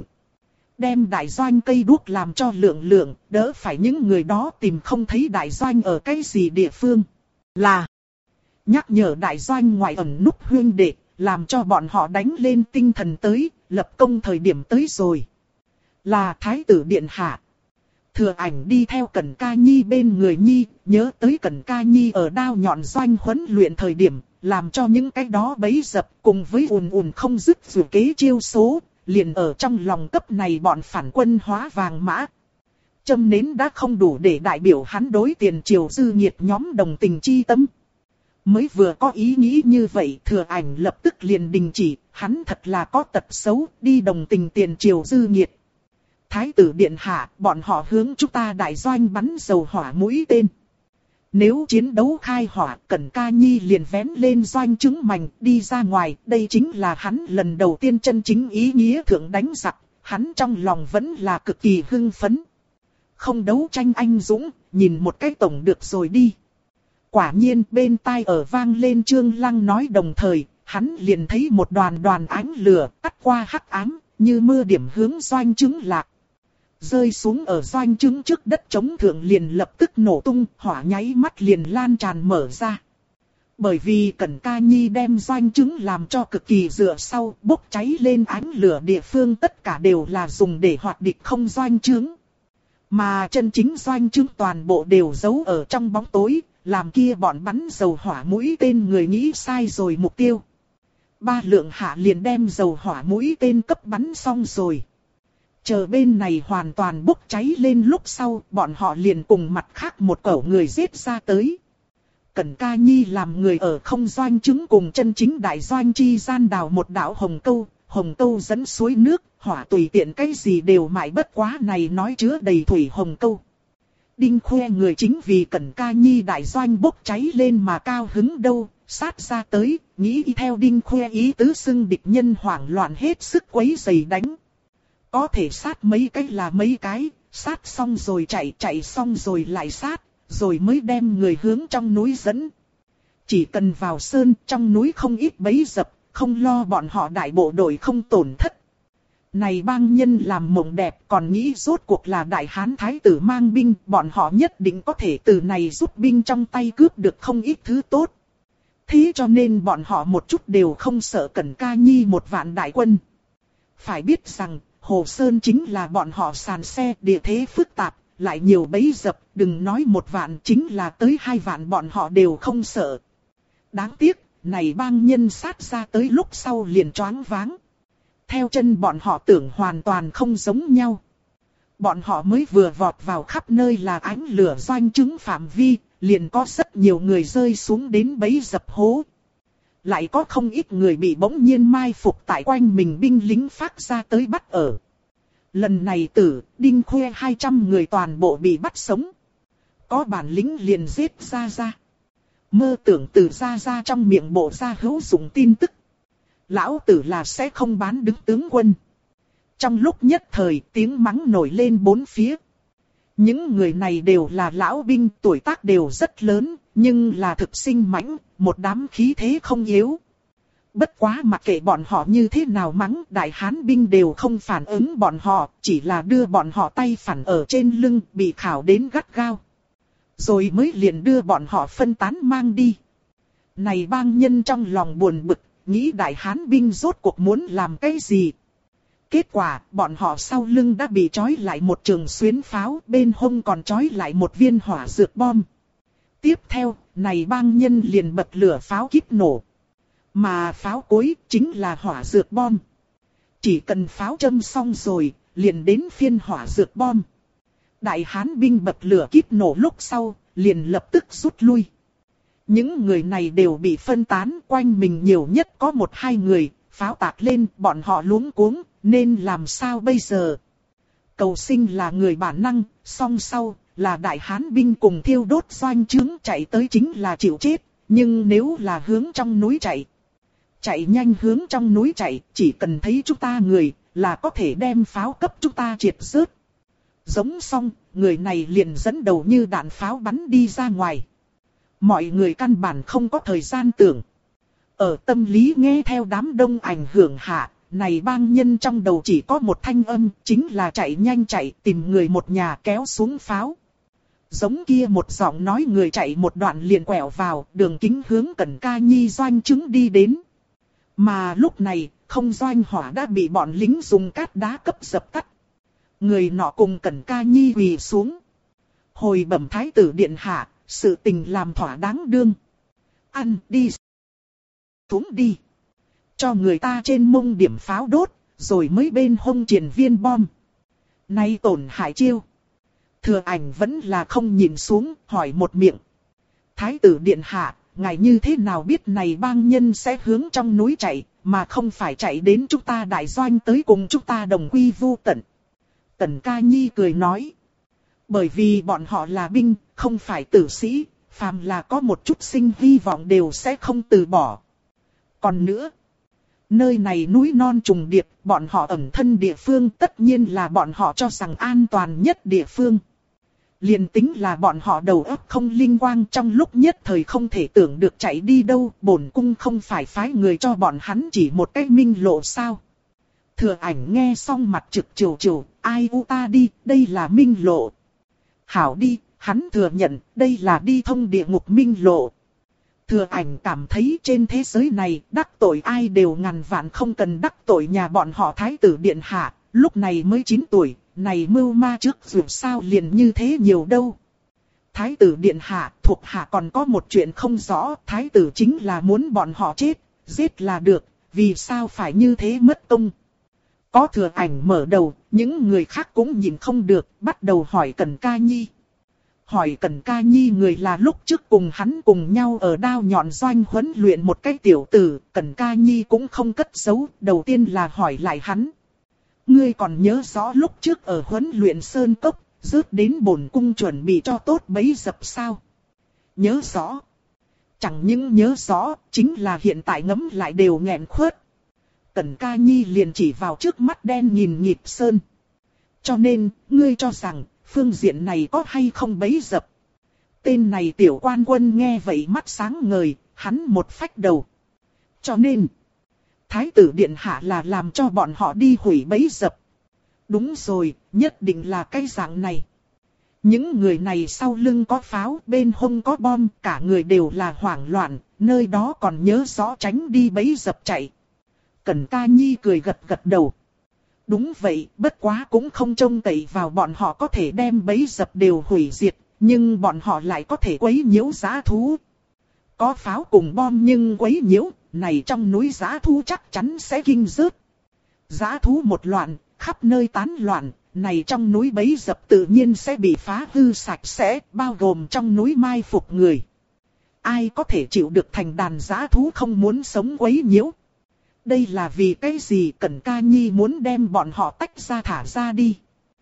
Đem đại doanh cây đuốc làm cho lượng, đỡ phải những người đó tìm không thấy đại doanh ở cái gì địa phương. Là nhắc nhở đại doanh ngoại ẩn núp huynh đệ, làm cho bọn họ đánh lên tinh thần tới, lập công thời điểm tới rồi. Là Thái tử Điện Hạ. Thừa Ảnh đi theo Cẩn Ca Nhi bên người Nhi, nhớ tới Cẩn Ca Nhi ở đao nhọn doanh huấn luyện thời điểm, làm cho những cái đó bấy dập cùng với ùn không dứt dù kế chiêu số, liền ở trong lòng cấp này bọn phản quân hóa vàng mã. Châm nến đã không đủ để đại biểu hắn đối tiền triều dư nhiệt nhóm đồng tình chi tâm. Mới vừa có ý nghĩ như vậy, Thừa Ảnh lập tức liền đình chỉ, hắn thật là có tật xấu, đi đồng tình tiền triều dư nhiệt. Thái tử Điện Hạ, bọn họ hướng chúng ta đại doanh bắn dầu hỏa mũi tên. Nếu chiến đấu khai hỏa, Cẩn Ca Nhi liền vén lên doanh trứng mành đi ra ngoài. Đây chính là hắn lần đầu tiên chân chính ý nghĩa thượng đánh giặc. Hắn trong lòng vẫn là cực kỳ hưng phấn. Không đấu tranh anh dũng, nhìn một cái tổng được rồi đi. Quả nhiên bên tai ở vang lên Trương Lăng nói đồng thời, hắn liền thấy một đoàn ánh lửa cắt qua hắc ám, như mưa điểm hướng doanh trứng lạc. Rơi xuống ở doanh trứng trước đất trống thượng liền lập tức nổ tung, hỏa nháy mắt liền lan tràn mở ra. Bởi vì Cẩn Ca Nhi đem doanh trứng làm cho cực kỳ dựa sau, bốc cháy lên ánh lửa địa phương tất cả đều là dùng để hoạt địch không doanh trứng. Mà chân chính doanh trứng toàn bộ đều giấu ở trong bóng tối, làm kia bọn bắn dầu hỏa mũi tên người nghĩ sai rồi mục tiêu. 3 lượng hạ liền đem dầu hỏa mũi tên cấp bắn xong rồi. Chờ bên này hoàn toàn bốc cháy lên lúc sau, bọn họ liền cùng mặt khác một cẩu người giết ra tới. Cẩn Ca Nhi làm người ở không doanh trứng cùng chân chính đại doanh chi gian đào một đạo hồng câu dẫn suối nước, hỏa tùy tiện cái gì đều mãi bất quá này nói chứa đầy thủy hồng câu. Đinh Khoe người chính vì Cẩn Ca Nhi đại doanh bốc cháy lên mà cao hứng đâu, sát ra tới, nghĩ theo Đinh Khoe ý tứ xưng địch nhân hoảng loạn hết sức quấy giày đánh. Có thể sát mấy cái là mấy cái, sát xong rồi chạy xong rồi lại sát, rồi mới đem người hướng trong núi dẫn. Chỉ cần vào sơn, trong núi không ít bấy dập, không lo bọn họ đại bộ đội không tổn thất. Này bang nhân làm mộng đẹp còn nghĩ rốt cuộc là đại hán thái tử mang binh, bọn họ nhất định có thể từ này rút binh trong tay cướp được không ít thứ tốt. Thế cho nên bọn họ một chút đều không sợ Cẩn Ca Nhi một vạn đại quân. Phải biết rằng, Hồ Sơn chính là bọn họ sàn xe, địa thế phức tạp, lại nhiều bấy dập, đừng nói 1 vạn, chính là tới 2 vạn bọn họ đều không sợ. Đáng tiếc, này bang nhân sát ra tới lúc sau liền choáng váng. Theo chân bọn họ tưởng hoàn toàn không giống nhau. Bọn họ mới vừa vọt vào khắp nơi là ánh lửa doanh trứng phạm vi, liền có rất nhiều người rơi xuống đến bấy dập hố. Lại có không ít người bị bỗng nhiên mai phục tại quanh mình binh lính phát ra tới bắt ở. Lần này Đinh Khoe 200 người toàn bộ bị bắt sống. Có bản lĩnh liền giết ra. Mơ tưởng từ ra trong miệng bộ ra hữu dụng tin tức. Lão tử là sẽ không bán đứng tướng quân. Trong lúc nhất thời tiếng mắng nổi lên 4 phía. Những người này đều là lão binh, tuổi tác đều rất lớn, nhưng là thực sinh mãnh, một đám khí thế không yếu. Bất quá mặc kệ bọn họ như thế nào mắng, đại hán binh đều không phản ứng bọn họ, chỉ là đưa bọn họ tay phản ở trên lưng, bị khảo đến gắt gao. Rồi mới liền đưa bọn họ phân tán mang đi. Này bang nhân trong lòng buồn bực, nghĩ đại hán binh rốt cuộc muốn làm cái gì. Kết quả, bọn họ sau lưng đã bị trói lại một trường xuyến pháo, bên hông còn trói lại một viên hỏa dược bom. Tiếp theo, này bang nhân liền bật lửa pháo kíp nổ. Mà pháo cối chính là hỏa dược bom. Chỉ cần pháo châm xong rồi, liền đến phiên hỏa dược bom. Đại hán binh bật lửa kíp nổ lúc sau, liền lập tức rút lui. Những người này đều bị phân tán, quanh mình nhiều nhất có 1-2 người, pháo tạc lên, bọn họ luống cuống, nên làm sao bây giờ? Cầu sinh là người bản năng, song sau, là đại hán binh cùng thiêu đốt doanh trướng chạy tới chính là chịu chết, nhưng nếu là hướng trong núi chạy nhanh hướng trong núi chạy, chỉ cần thấy chúng ta người, là có thể đem pháo cấp chúng ta triệt rớt. Giống xong, người này liền dẫn đầu như đạn pháo bắn đi ra ngoài. Mọi người căn bản không có thời gian tưởng. Ở tâm lý nghe theo đám đông ảnh hưởng hạ, này bang nhân trong đầu chỉ có một thanh âm, chính là chạy nhanh chạy tìm người một nhà kéo xuống pháo. Giống kia một giọng nói người chạy một đoạn liền quẹo vào, đường kính hướng Cẩn Ca Nhi doanh trướng đi đến. Mà lúc này, không doanh hỏa đã bị bọn lính dùng cát đá cấp dập tắt. Người nọ cùng Cẩn Ca Nhi quỳ xuống. Hồi bẩm thái tử điện hạ, sự tình làm thỏa đáng đương. Ăn đi. Xuống đi. Cho người ta trên mông điểm pháo đốt, rồi mới bên hông triển viên bom. Nay tổn hại chiêu. Thừa Ảnh vẫn là không nhìn xuống, hỏi một miệng. Thái tử điện hạ, ngài như thế nào biết này bang nhân sẽ hướng trong núi chạy, mà không phải chạy đến chúng ta đại doanh tới cùng chúng ta đồng quy vu tận. Cẩn Ca Nhi cười nói. Bởi vì bọn họ là binh, không phải tử sĩ, phàm là có một chút sinh hy vọng đều sẽ không từ bỏ. Còn nữa, nơi này núi non trùng điệp, bọn họ ẩn thân địa phương tất nhiên là bọn họ cho rằng an toàn nhất địa phương. Liền tính là bọn họ đầu óc không linh quang trong lúc nhất thời không thể tưởng được chạy đi đâu, bổn cung không phải phái người cho bọn hắn chỉ một cái minh lộ sao. Thừa Ảnh nghe xong mặt trực trều trều, ai u ta đi, đây là minh lộ. Hảo đi, hắn thừa nhận, đây là đi thông địa ngục minh lộ. Thừa Ảnh cảm thấy trên thế giới này, đắc tội ai đều ngàn vạn không cần đắc tội nhà bọn họ thái tử điện hạ, lúc này mới 9 tuổi, này mưu ma trước dù sao liền như thế nhiều đâu. Thái tử điện hạ, thuộc hạ còn có một chuyện không rõ, thái tử chính là muốn bọn họ chết, giết là được, vì sao phải như thế mất công. Có Thừa Ảnh mở đầu, những người khác cũng nhìn không được, bắt đầu hỏi Cẩn Ca Nhi. Hỏi Cẩn Ca Nhi người là lúc trước cùng hắn cùng nhau ở đao nhọn doanh huấn luyện một cái tiểu tử, Cẩn Ca Nhi cũng không cất giấu, đầu tiên là hỏi lại hắn. Ngươi còn nhớ rõ lúc trước ở huấn luyện Sơn Cốc, rước đến bổn cung chuẩn bị cho tốt bấy dập sao? Nhớ rõ. Chẳng những nhớ rõ, chính là hiện tại ngẫm lại đều nghẹn khuất. Cẩn Ca Nhi liền chỉ vào trước mắt đen nhìn nhịp sơn. Cho nên, ngươi cho rằng, phương diện này có hay không bấy dập? Tên này tiểu quan quân nghe vậy mắt sáng ngời, hắn một phách đầu. Cho nên, thái tử điện hạ là làm cho bọn họ đi hủy bấy dập. Đúng rồi, nhất định là cái dạng này. Những người này sau lưng có pháo, bên hông có bom, cả người đều là hoảng loạn, nơi đó còn nhớ rõ tránh đi bấy dập chạy. Cẩn Ca Nhi cười gật gật đầu. Đúng vậy, bất quá cũng không trông cậy vào bọn họ có thể đem bấy dập đều hủy diệt, nhưng bọn họ lại có thể quấy nhiễu dã thú. Có pháo cùng bom nhưng quấy nhiễu, này trong núi dã thú chắc chắn sẽ kinh rớt. Dã thú một loạn, khắp nơi tán loạn, này trong núi bấy dập tự nhiên sẽ bị phá hư sạch sẽ, bao gồm trong núi mai phục người. Ai có thể chịu được thành đàn dã thú không muốn sống quấy nhiễu? Đây là vì cái gì Cẩn Ca Nhi muốn đem bọn họ tách ra thả ra đi.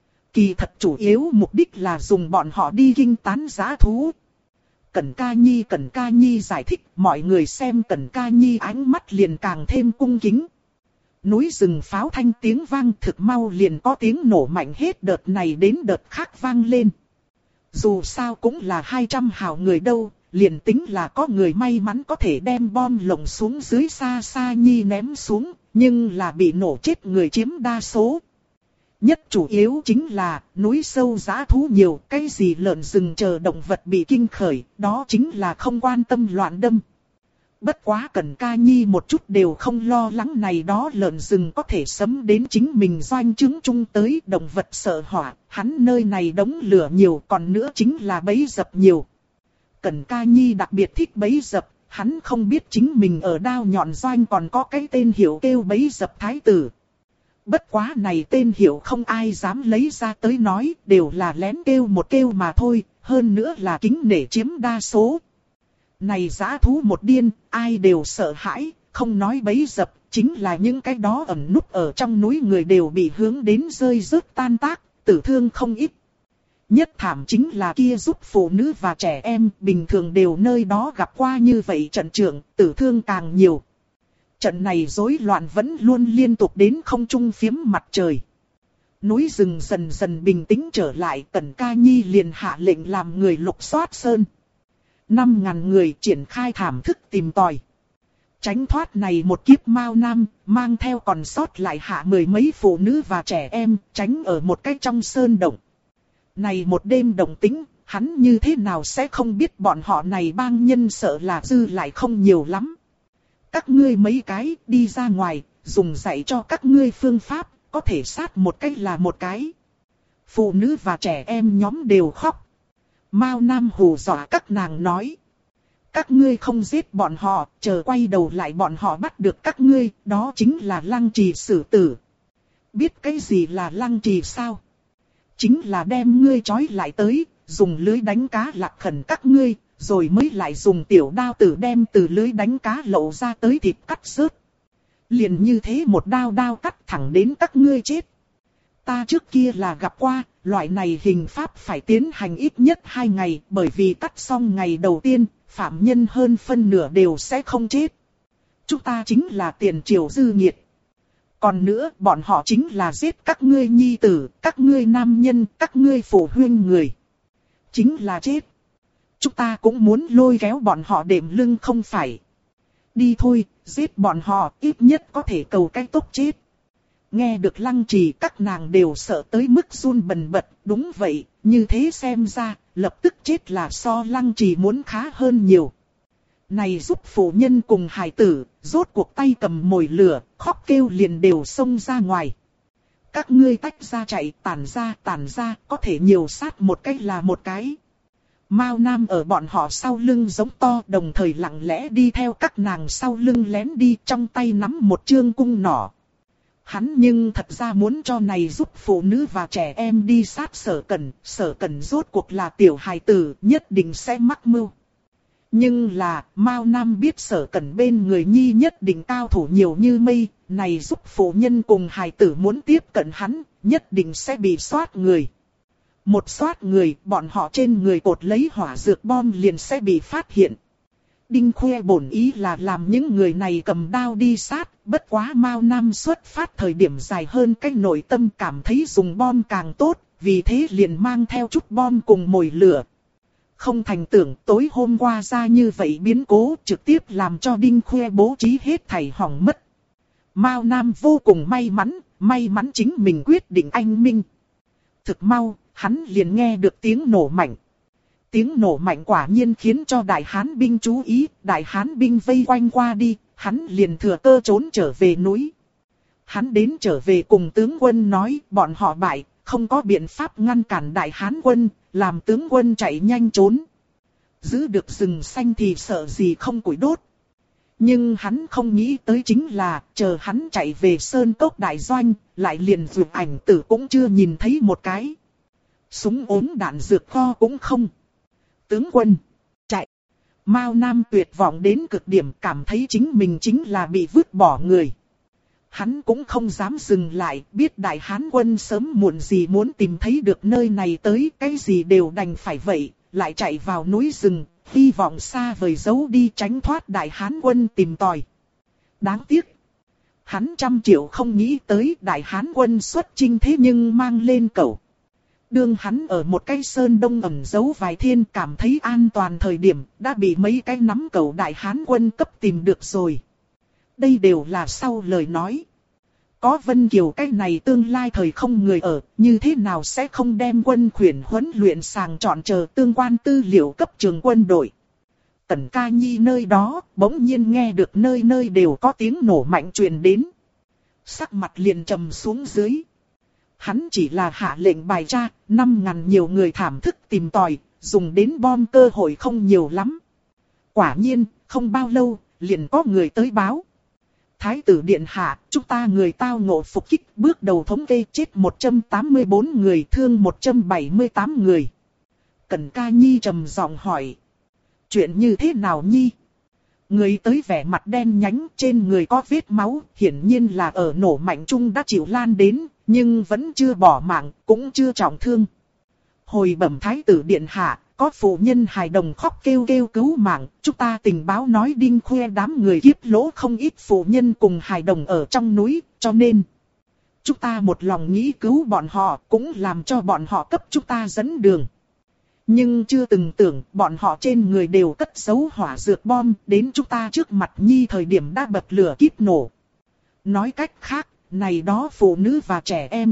Kỳ thật chủ yếu mục đích là dùng bọn họ đi kinh tán dã thú. Cẩn Ca Nhi giải thích, mọi người xem Cẩn Ca Nhi ánh mắt liền càng thêm cung kính. Núi rừng pháo thanh tiếng vang thực mau liền có tiếng nổ mạnh hết đợt này đến đợt khác vang lên. Dù sao cũng là 200 hào người đâu, liền tính là có người may mắn có thể đem bom lồng xuống dưới xa xa nhi ném xuống, nhưng là bị nổ chết người chiếm đa số. Nhất chủ yếu chính là núi sâu dã thú nhiều, cái gì lợn rừng chờ động vật bị kinh khởi, đó chính là không quan tâm loạn đâm. Bất quá Cẩn Ca Nhi một chút đều không lo lắng này đó lợn rừng có thể sấm đến chính mình doanh trướng chung tới động vật sợ hỏa, hắn nơi này đống lửa nhiều còn nữa chính là bẫy dập nhiều. Cẩn Ca Nhi đặc biệt thích bẫy dập, hắn không biết chính mình ở đao nhọn doanh còn có cái tên hiệu kêu bẫy dập thái tử. Bất quá này tên hiệu không ai dám lấy ra tới nói, đều là lén kêu một kêu mà thôi, hơn nữa là kính nể chiếm đa số. Này dã thú một điên, ai đều sợ hãi, không nói bấy dập, chính là những cái đó ẩn núp ở trong núi người đều bị hướng đến rơi rớt tan tác, tử thương không ít. Nhất thảm chính là kia giúp phụ nữ và trẻ em bình thường đều nơi đó gặp qua như vậy trận trưởng, tử thương càng nhiều. Trận này rối loạn vẫn luôn liên tục đến không trung phiếm mặt trời. Núi rừng dần dần bình tĩnh trở lại, Tần Ca Nhi liền hạ lệnh làm người lục soát sơn. 5.000 người triển khai thảm thức tìm tòi. Tránh thoát này một kiếp Mao Nam, mang theo còn sót lại hạ 10 mấy phụ nữ và trẻ em, tránh ở một cái trong sơn động. Này một đêm động tĩnh, hắn như thế nào sẽ không biết bọn họ này bang nhân sợ là dư lại không nhiều lắm. Các ngươi mấy cái đi ra ngoài, dùng dạy cho các ngươi phương pháp, có thể sát một cách là một cái. Phụ nữ và trẻ em nhóm đều khóc. Mao Nam hù dọa các nàng nói. Các ngươi không giết bọn họ, chờ quay đầu lại bọn họ bắt được các ngươi, đó chính là lăng trì xử tử. Biết cái gì là lăng trì sao? Chính là đem ngươi trói lại tới, dùng lưới đánh cá lạc khẩn các ngươi, rồi mới lại dùng tiểu đao tử đem từ lưới đánh cá lộ ra tới thịt cắt rớt. Liền như thế một đao đao cắt thẳng đến các ngươi chết. Ta trước kia là gặp qua, loại này hình pháp phải tiến hành ít nhất 2 ngày, bởi vì cắt xong ngày đầu tiên, phạm nhân hơn phân nửa đều sẽ không chết. Chúng ta chính là tiền triều dư nghiệt. Còn nữa, bọn họ chính là giết các ngươi nhi tử, các ngươi nam nhân, các ngươi phụ huynh người. Chính là chết. Chúng ta cũng muốn lôi kéo bọn họ đệm lưng không phải. Đi thôi, giết bọn họ, ít nhất có thể cầu cái tốt chết. Nghe được lăng trì các nàng đều sợ tới mức run bần bật, đúng vậy, như thế xem ra, lập tức chết là so lăng trì muốn khá hơn nhiều. Này giúp phụ nhân cùng hài tử, rốt cuộc tay cầm mồi lửa, khóc kêu liền đều xông ra ngoài. Các ngươi tách ra chạy, tản ra, có thể nhiều sát một cái là một cái. Mao Nam ở bọn họ sau lưng giống to, đồng thời lặng lẽ đi theo các nàng sau lưng lén đi, trong tay nắm một chương cung nỏ. Hắn nhưng thật ra muốn cho này giúp phụ nữ và trẻ em đi sát Sở Cẩn rốt cuộc là tiểu hài tử, nhất định sẽ mắc mưu. Nhưng là, Mao Nam biết Sở Cẩn bên người nhi nhất định cao thủ nhiều như mây, này giúp phụ nhân cùng hài tử muốn tiếp cận hắn, nhất định sẽ bị soát người. Một soát người, bọn họ trên người cột lấy hỏa dược bom liền sẽ bị phát hiện. Đinh Khuê bổn ý là làm những người này cầm đao đi sát, bất quá Mao Nam xuất phát thời điểm dài hơn cách nội tâm cảm thấy dùng bom càng tốt, vì thế liền mang theo chút bom cùng mồi lửa. Không thành tưởng tối hôm qua ra như vậy biến cố trực tiếp làm cho Đinh Khuê bố trí hết thảy hỏng mất. Mao Nam vô cùng may mắn chính mình quyết định anh minh. Thực mau, hắn liền nghe được tiếng nổ mạnh. Tiếng nổ mạnh quả nhiên khiến cho Đại Hán binh chú ý, Đại Hán binh vây quanh qua đi, hắn liền thừa cơ trốn trở về núi. Hắn đến trở về cùng tướng quân nói, bọn họ bại, không có biện pháp ngăn cản Đại Hán quân, làm tướng quân chạy nhanh trốn. Giữ được rừng xanh thì sợ gì không củi đốt. Nhưng hắn không nghĩ tới chính là, chờ hắn chạy về Sơn Cốc Đại Doanh, lại liền vượt ảnh tử cũng chưa nhìn thấy một cái. Súng ốm đạn dược kho cũng không. Tướng quân, chạy. Mao Nam tuyệt vọng đến cực điểm, cảm thấy chính mình chính là bị vứt bỏ người. Hắn cũng không dám dừng lại, biết Đại Hán quân sớm muộn gì muốn tìm thấy được nơi này tới, cái gì đều đành phải vậy, lại chạy vào núi rừng, hy vọng xa vời giấu đi tránh thoát Đại Hán quân tìm tòi. Đáng tiếc, hắn 100 triệu không nghĩ tới Đại Hán quân xuất chinh thế nhưng mang lên cẩu. Đương hắn ở một cái sơn đông ẩn giấu vài thiên cảm thấy an toàn thời điểm, đã bị mấy cái nắm cẩu Đại Hán quân cấp tìm được rồi. Đây đều là sau lời nói. Có Vân Kiều cái này tương lai thời không người ở, như thế nào sẽ không đem quân khuyển huấn luyện sàng chọn chờ tương quan tư liệu cấp trường quân đội. Tần Ca Nhi nơi đó, bỗng nhiên nghe được nơi nơi đều có tiếng nổ mạnh truyền đến. Sắc mặt liền trầm xuống dưới. Hắn chỉ là hạ lệnh bài tra, 5.000 nhiều người thảm thức tìm tòi, dùng đến bom cơ hội không nhiều lắm. Quả nhiên, không bao lâu, liền có người tới báo. Thái tử điện hạ, chúng ta người tao ngộ phục kích, bước đầu thống kê chết 184 người, thương 178 người. Cẩn Ca Nhi trầm giọng hỏi. Chuyện như thế nào Nhi? Người tới vẻ mặt đen nhánh, trên người có vết máu, hiển nhiên là ở nổ mạnh chung đã chịu lan đến, nhưng vẫn chưa bỏ mạng, cũng chưa trọng thương. Hồi bẩm Thái tử điện hạ, có phụ nhân hài đồng khóc kêu kêu cứu mạng, chúng ta tình báo nói Đinh Khuê đám người kiếp lỗ không ít phụ nhân cùng hài đồng ở trong núi, cho nên chúng ta một lòng nghĩ cứu bọn họ, cũng làm cho bọn họ cấp chúng ta dẫn đường. Nhưng chưa từng tưởng bọn họ trên người đều cất giấu hỏa dược bom, đến chúng ta trước mặt nhi thời điểm đã bật lửa kíp nổ. Nói cách khác, này đó phụ nữ và trẻ em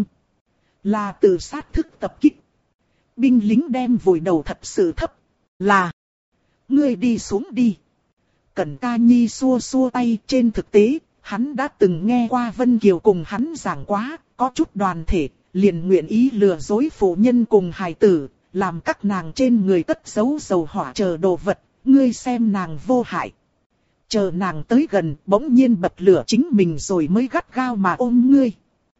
là tự sát thức tập kích. Binh lính đem vùi đầu thật sự thấp. Là, ngươi đi xuống đi. Cẩn Ca Nhi xua xua tay, trên thực tế, hắn đã từng nghe qua Vân Kiều cùng hắn giảng quá, có chút đoàn thể, liền nguyện ý lừa dối phụ nhân cùng hài tử, làm các nàng trên người cất giấu dầu hỏa chờ đồ vật, ngươi xem nàng vô hại. Chờ nàng tới gần, bỗng nhiên bật lửa chính mình rồi mới gắt gao mà ôm ngươi.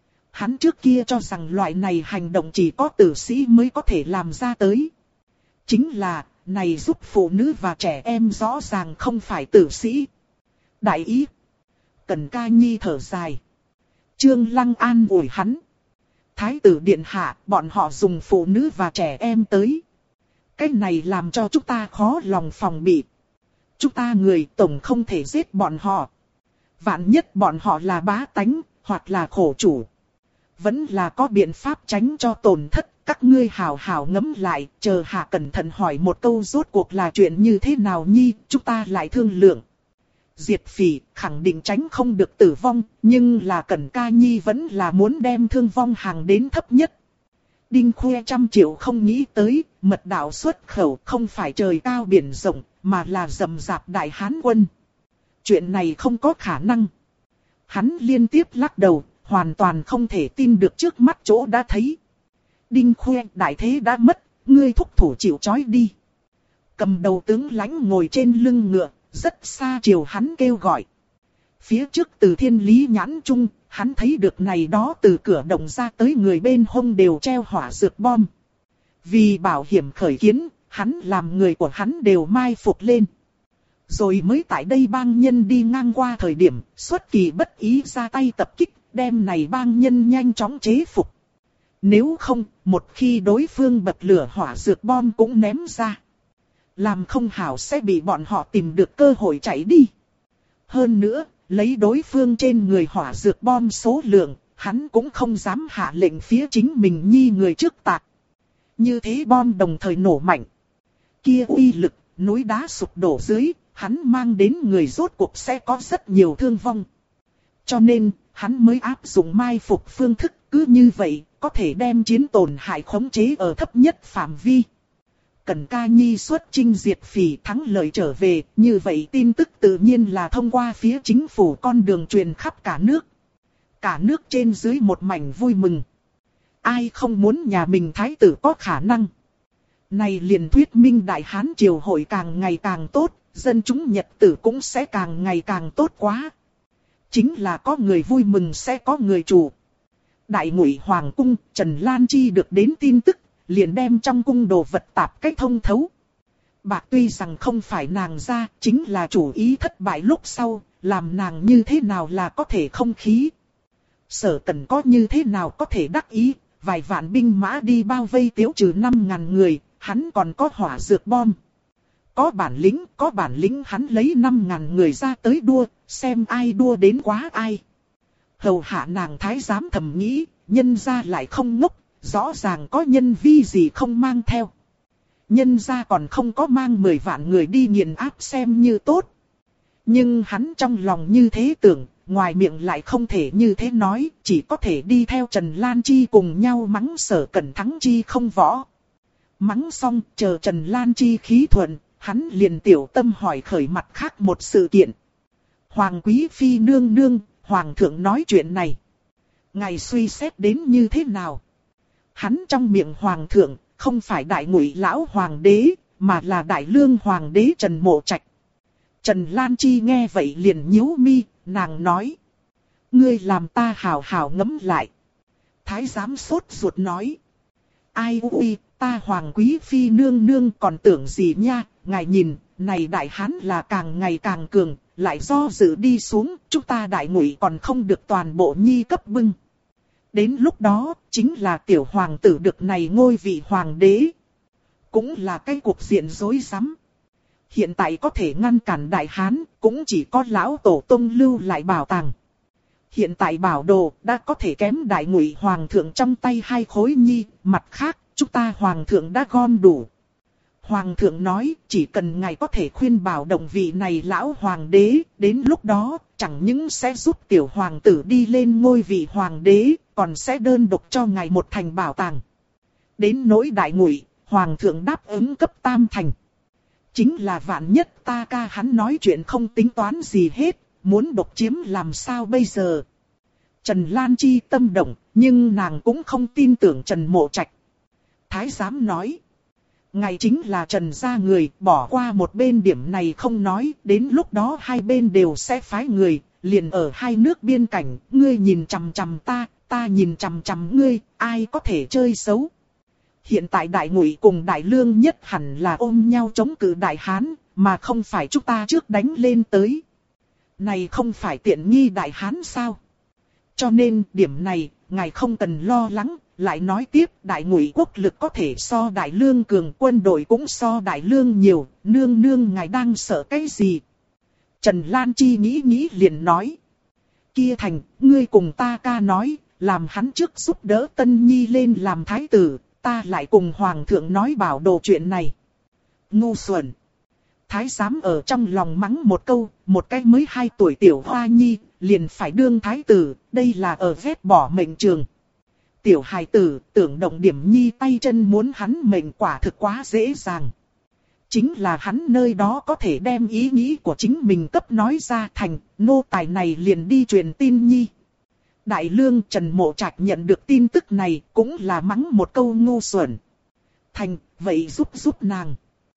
Hắn trước kia cho rằng loại này hành động chỉ có tử sĩ mới có thể làm ra tới. Chính là, này giúp phụ nữ và trẻ em rõ ràng không phải tử sĩ. Đại ý. Cẩn Ca Nhi thở dài. Trương Lăng an ủi hắn. Thái tử điện hạ, bọn họ dùng phụ nữ và trẻ em tới. Cái này làm cho chúng ta khó lòng phòng bị. Chúng ta người tổng không thể giết bọn họ. Vạn nhất bọn họ là bá tánh, hoặc là khổ chủ. Vẫn là có biện pháp tránh cho tổn thất. Các ngươi hào hào ngẫm lại, chờ hạ cẩn thận hỏi một câu rốt cuộc là chuyện như thế nào nhi, chúng ta lại thương lượng. Diệt Phỉ khẳng định tránh không được tử vong, nhưng là Cẩn Ca Nhi vẫn là muốn đem thương vong hàng đến thấp nhất. Đinh Khuê 100 triệu không nghĩ tới, mật đạo xuất khẩu không phải trời cao biển rộng, mà là rầm rạp đại hán quân. Chuyện này không có khả năng. Hắn liên tiếp lắc đầu, hoàn toàn không thể tin được trước mắt chỗ đã thấy. Đinh Khuê, đại thế đã mất, ngươi thúc thủ chịu trói đi. Cầm đầu tướng lãnh ngồi trên lưng ngựa, rất xa chiều hắn kêu gọi. Phía trước từ thiên lý nhãn trung, hắn thấy được này đó từ cửa động ra tới người bên hông đều treo hỏa dược bom. Vì bảo hiểm khởi kiến, hắn làm người của hắn đều mai phục lên. Rồi mới tại đây bang nhân đi ngang qua thời điểm, xuất kỳ bất ý ra tay tập kích, đem này bang nhân nhanh chóng chế phục. Nếu không, một khi đối phương bật lửa hỏa dược bom cũng ném ra. Làm không hảo sẽ bị bọn họ tìm được cơ hội chạy đi. Hơn nữa, lấy đối phương trên người hỏa dược bom số lượng, hắn cũng không dám hạ lệnh phía chính mình nhi người trước tạc. Như thế bom đồng thời nổ mạnh. Kia uy lực, núi đá sụp đổ dưới, hắn mang đến người rốt cuộc sẽ có rất nhiều thương vong. Cho nên, hắn mới áp dụng mai phục phương thức, cứ như vậy, có thể đem chiến tổn hại khống chế ở thấp nhất phạm vi. Cẩn Ca Nhi xuất chinh diệt Phỉ thắng lợi trở về, như vậy tin tức tự nhiên là thông qua phía chính phủ con đường truyền khắp cả nước. Cả nước trên dưới một mảnh vui mừng. Ai không muốn nhà mình thái tử có khả năng. Này liền thuyết minh Đại Hán triều hội càng ngày càng tốt, dân chúng Nhật tử cũng sẽ càng ngày càng tốt quá. Chính là có người vui mừng sẽ có người chủ. Đại Ngụy Hoàng cung, Trần Lan Chi được đến tin tức, liền đem trong cung đồ vật tạp cách thông thấu. Bạc tuy rằng không phải nàng ra, chính là chủ ý thất bại lúc sau, làm nàng như thế nào là có thể không khí. Sở Tần có như thế nào có thể đắc ý, vài vạn binh mã đi bao vây Tiếu Trừ 5.000 người, hắn còn có hỏa dược bom. Có bản lĩnh hắn lấy 5.000 người ra tới đua, xem ai đua đến quá ai. Hầu hạ nàng thái giám thầm nghĩ, nhân gia lại không ngốc, rõ ràng có nhân vi gì không mang theo. Nhân gia còn không có mang 10 vạn người đi nghiền áp xem như tốt. Nhưng hắn trong lòng như thế tưởng, ngoài miệng lại không thể như thế nói, chỉ có thể đi theo Trần Lan Chi cùng nhau mắng Sở Cẩn thắng chi không võ. Mắng xong, chờ Trần Lan Chi khí thuận, hắn liền tiểu tâm hỏi khởi mặt khác một sự kiện. Hoàng quý phi nương nương, Hoàng thượng nói chuyện này. Ngài suy xét đến như thế nào? Hắn trong miệng Hoàng thượng, không phải Đại Ngụy lão Hoàng đế, mà là Đại Lương Hoàng đế Trần Mộ Trạch. Trần Lan Chi nghe vậy liền nhíu mi, nàng nói. Ngươi làm ta hào hào ngẫm lại. Thái giám sốt ruột nói. Ai ui, ta Hoàng quý phi nương nương còn tưởng gì nha, ngài nhìn, này Đại Hán là càng ngày càng cường, lại do dự đi xuống, chúng ta Đại Ngụy còn không được toàn bộ nhi cấp bưng. Đến lúc đó, chính là tiểu hoàng tử được này ngôi vị hoàng đế. cũng là cái cuộc diện rối rắm. Hiện tại có thể ngăn cản Đại Hán, cũng chỉ có lão tổ tông lưu lại bảo tàng. Hiện tại bảo đồ đã có thể kém Đại Ngụy Hoàng thượng trong tay 2 khối nhi, mặt khác, chúng ta Hoàng thượng đã gom đủ. Hoàng thượng nói, chỉ cần ngài có thể khuyên bảo động vị này lão hoàng đế, đến lúc đó, chẳng những sẽ giúp tiểu hoàng tử đi lên ngôi vị hoàng đế, còn sẽ đơn độc cho ngài một thành bảo tàng. Đến nỗi Đại Ngụy, Hoàng thượng đáp ứng cấp tam thành. Chính là vạn nhất ta ca hắn nói chuyện không tính toán gì hết, muốn độc chiếm làm sao bây giờ. Trần Lan Chi tâm động, nhưng nàng cũng không tin tưởng Trần Mộ Trạch. Thái giám nói, ngài chính là Trần gia người, bỏ qua một bên điểm này không nói, đến lúc đó hai bên đều sẽ phái người, liền ở hai nước biên cảnh, ngươi nhìn chằm chằm ta, ta nhìn chằm chằm ngươi, ai có thể chơi xấu. Hiện tại Đại Ngụy cùng Đại Lương nhất hẳn là ôm nhau chống cự Đại Hán, mà không phải chúng ta trước đánh lên tới. Này không phải tiện nghi Đại Hán sao? Cho nên điểm này, ngài không cần lo lắng. Lại nói tiếp, Đại Ngụy quốc lực có thể so Đại Lương cường, quân đội cũng so Đại Lương nhiều, nương nương ngài đang sợ cái gì? Trần Lan Chi nghĩ liền nói. Kia thành, ngươi cùng ta ca nói, làm hắn trước giúp đỡ Tân Nhi lên làm thái tử, ta lại cùng Hoàng thượng nói bảo đồ chuyện này. Ngu xuẩn. Thái giám ở trong lòng mắng một câu, một cái mới 2 tuổi tiểu hoa nhi, liền phải đương thái tử, đây là ở vét bỏ mệnh trường. Tiểu hài tử tưởng động điểm nhi tay chân muốn hắn mệnh quả thực quá dễ dàng. Chính là hắn nơi đó có thể đem ý nghĩ của chính mình cấp nói ra thành, nô tài này liền đi truyền tin nhi. Đại Lương Trần Mộ Trạch nhận được tin tức này cũng là mắng một câu ngu xuẩn. Thành, vậy giúp nàng.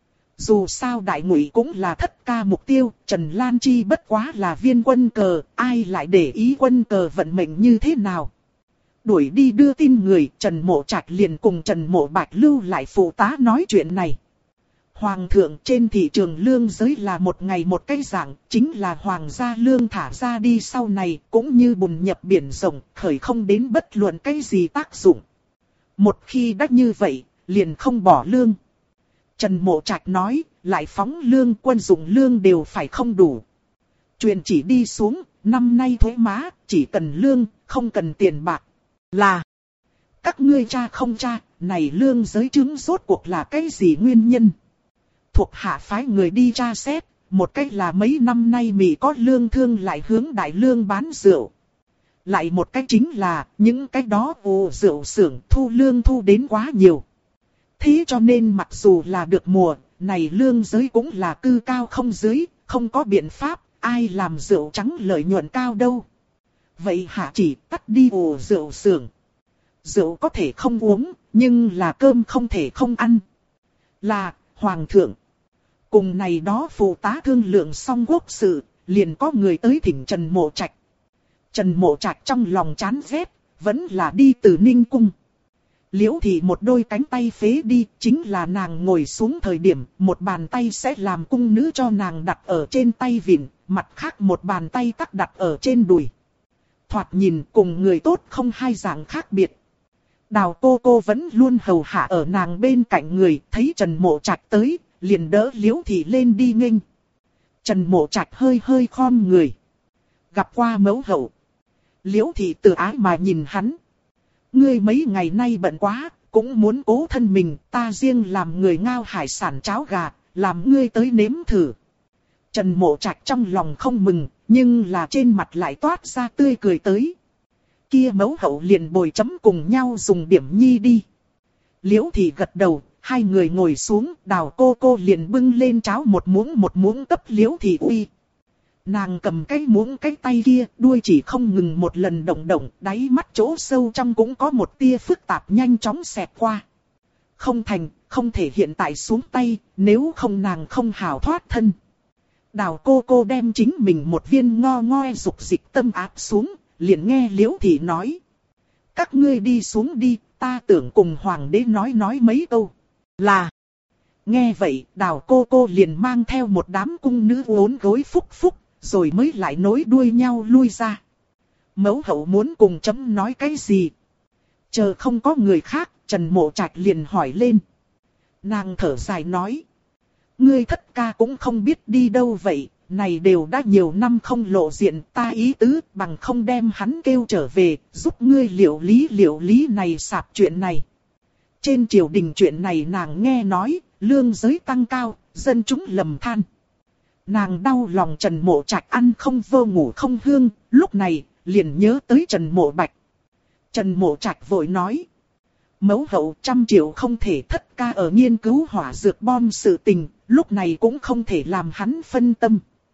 Dù sao Đại Ngụy cũng là thất ca mục tiêu, Trần Lan Chi bất quá là viên quân cờ, ai lại để ý quân cờ vận mệnh như thế nào. Đuổi đi đưa tin người, Trần Mộ Trạch liền cùng Trần Mộ Bạch lưu lại phụ tá nói chuyện này. Hoàng thượng trên thị trường lương giới là một ngày một cái dạng, chính là hoàng gia lương thả ra đi sau này cũng như bùn nhập biển rộng, khởi không đến bất luận cái gì tác dụng. Một khi đã như vậy, liền không bỏ lương. Trần Mộ Trạch nói, lại phóng lương, quân dụng lương đều phải không đủ. Truyền chỉ đi xuống, năm nay thuế má, chỉ cần lương, không cần tiền bạc. Là, các ngươi cha không cha, này lương giới chứng rốt cuộc là cái gì nguyên nhân? Thuộc hạ phái người đi tra xét, một cách là mấy năm nay Mỹ có lương thương lại hướng Đại Lương bán rượu. Lại một cách chính là, những cái đó rượu xưởng thu lương thu đến quá nhiều. Thế cho nên mặc dù là được mùa, này lương giới cũng là cư cao không dưới, không có biện pháp, ai làm rượu trắng lợi nhuận cao đâu. Vậy hạ chỉ tắt đi rượu xưởng. Rượu có thể không uống, nhưng là cơm không thể không ăn. Là, Hoàng thượng. Cùng này đó phụ tá thương lượng xong quốc sự, liền có người tới thỉnh Trần Mộ Trạch. Trần Mộ Trạch trong lòng chán ghét, vẫn là đi từ Ninh Cung. Liễu Thị một đôi cánh tay phế đi, chính là nàng ngồi xuống thời điểm, một bàn tay sẽ làm cung nữ cho nàng đặt ở trên tay vịn, mặt khác một bàn tay tắc đặt ở trên đùi. Thoạt nhìn cùng người tốt không hai dạng khác biệt. Đào cô vẫn luôn hầu hạ ở nàng bên cạnh người, thấy Trần Mộ Trạch tới, liền đỡ Liễu Thị lên đi nghênh. Trần Mộ Trạch hơi khom người. Gặp qua mẫu hậu. Liễu Thị từ ái mà nhìn hắn. Ngươi mấy ngày nay bận quá, cũng muốn cố thân mình, ta riêng làm người ngao hải sản cháo gà, làm ngươi tới nếm thử. Trần Mộ Trạch trong lòng không mừng, nhưng là trên mặt lại toát ra tươi cười tới. Kia mẫu hậu liền bồi chấm cùng nhau dùng điểm nhi đi. Liễu Thị gật đầu, hai người ngồi xuống, Đào cô liền bưng lên cháo một muỗng cấp Liễu Thị uy. Nàng cầm cái muỗng cái tay kia, đuôi chỉ không ngừng một lần động, đáy mắt chỗ sâu trong cũng có một tia phức tạp nhanh chóng xẹt qua. Không thành, không thể hiện tại xuống tay, nếu không nàng không hào thoát thân. Đào cô đem chính mình một viên ngoe dục dịch tâm áp xuống, liền nghe Liễu Thị nói. Các ngươi đi xuống đi, ta tưởng cùng hoàng đế nói mấy câu. Là. Nghe vậy, Đào cô liền mang theo một đám cung nữ uốn gối phúc, rồi mới lại nối đuôi nhau lui ra. Mẫu hậu muốn cùng chấm nói cái gì? Chờ không có người khác, Trần Mộ Trạch liền hỏi lên. Nàng thở dài nói. Ngươi thất ca cũng không biết đi đâu vậy, này đều đã nhiều năm không lộ diện, ta ý tứ bằng không đem hắn kêu trở về, giúp ngươi liệu lý này sạp chuyện này. Trên triều đình chuyện này nàng nghe nói, lương giới tăng cao, dân chúng lầm than. Nàng đau lòng Trần Mộ Trạch ăn không vô ngủ không hương, lúc này liền nhớ tới Trần Mộ Bạch. Trần Mộ Trạch vội nói. Mẫu hậu 100 triệu không thể, thất ca ở nghiên cứu hỏa dược bom sự tình, lúc này cũng không thể làm hắn phân tâm.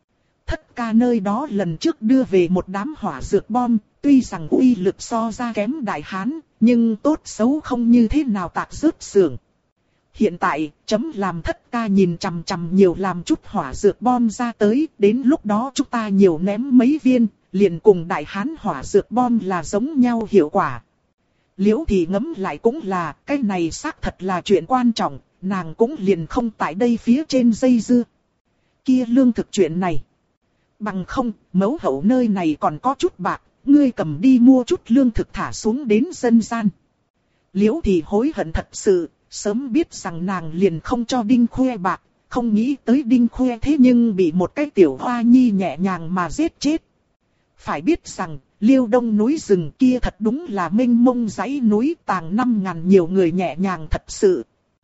Thất ca nơi đó lần trước đưa về một đám hỏa dược bom, tuy rằng uy lực so ra kém Đại Hán, nhưng tốt xấu không như thế nào tạc rớt xưởng. Hiện tại, chấm làm thất ca nhìn chằm chằm nhiều làm chút hỏa dược bom ra tới, đến lúc đó chúng ta nhiều ném mấy viên, liền cùng Đại Hán hỏa dược bom là giống nhau hiệu quả. Liễu thì ngẫm lại cũng là, cái này xác thật là chuyện quan trọng, nàng cũng liền không tại đây phía trên dây dưa. Kia lương thực chuyện này. Bằng không, mẫu hậu nơi này còn có chút bạc, ngươi cầm đi mua chút lương thực thả xuống đến dân gian. Liễu thì hối hận thật sự, sớm biết rằng nàng liền không cho Đinh Khuê bạc, không nghĩ tới Đinh Khuê thế nhưng bị một cái tiểu hoa nhi nhẹ nhàng mà giết chết. Phải biết rằng, Liêu Đông núi rừng kia thật đúng là mênh mông dãy núi tàng 5.000 nhiều người nhẹ nhàng thật sự.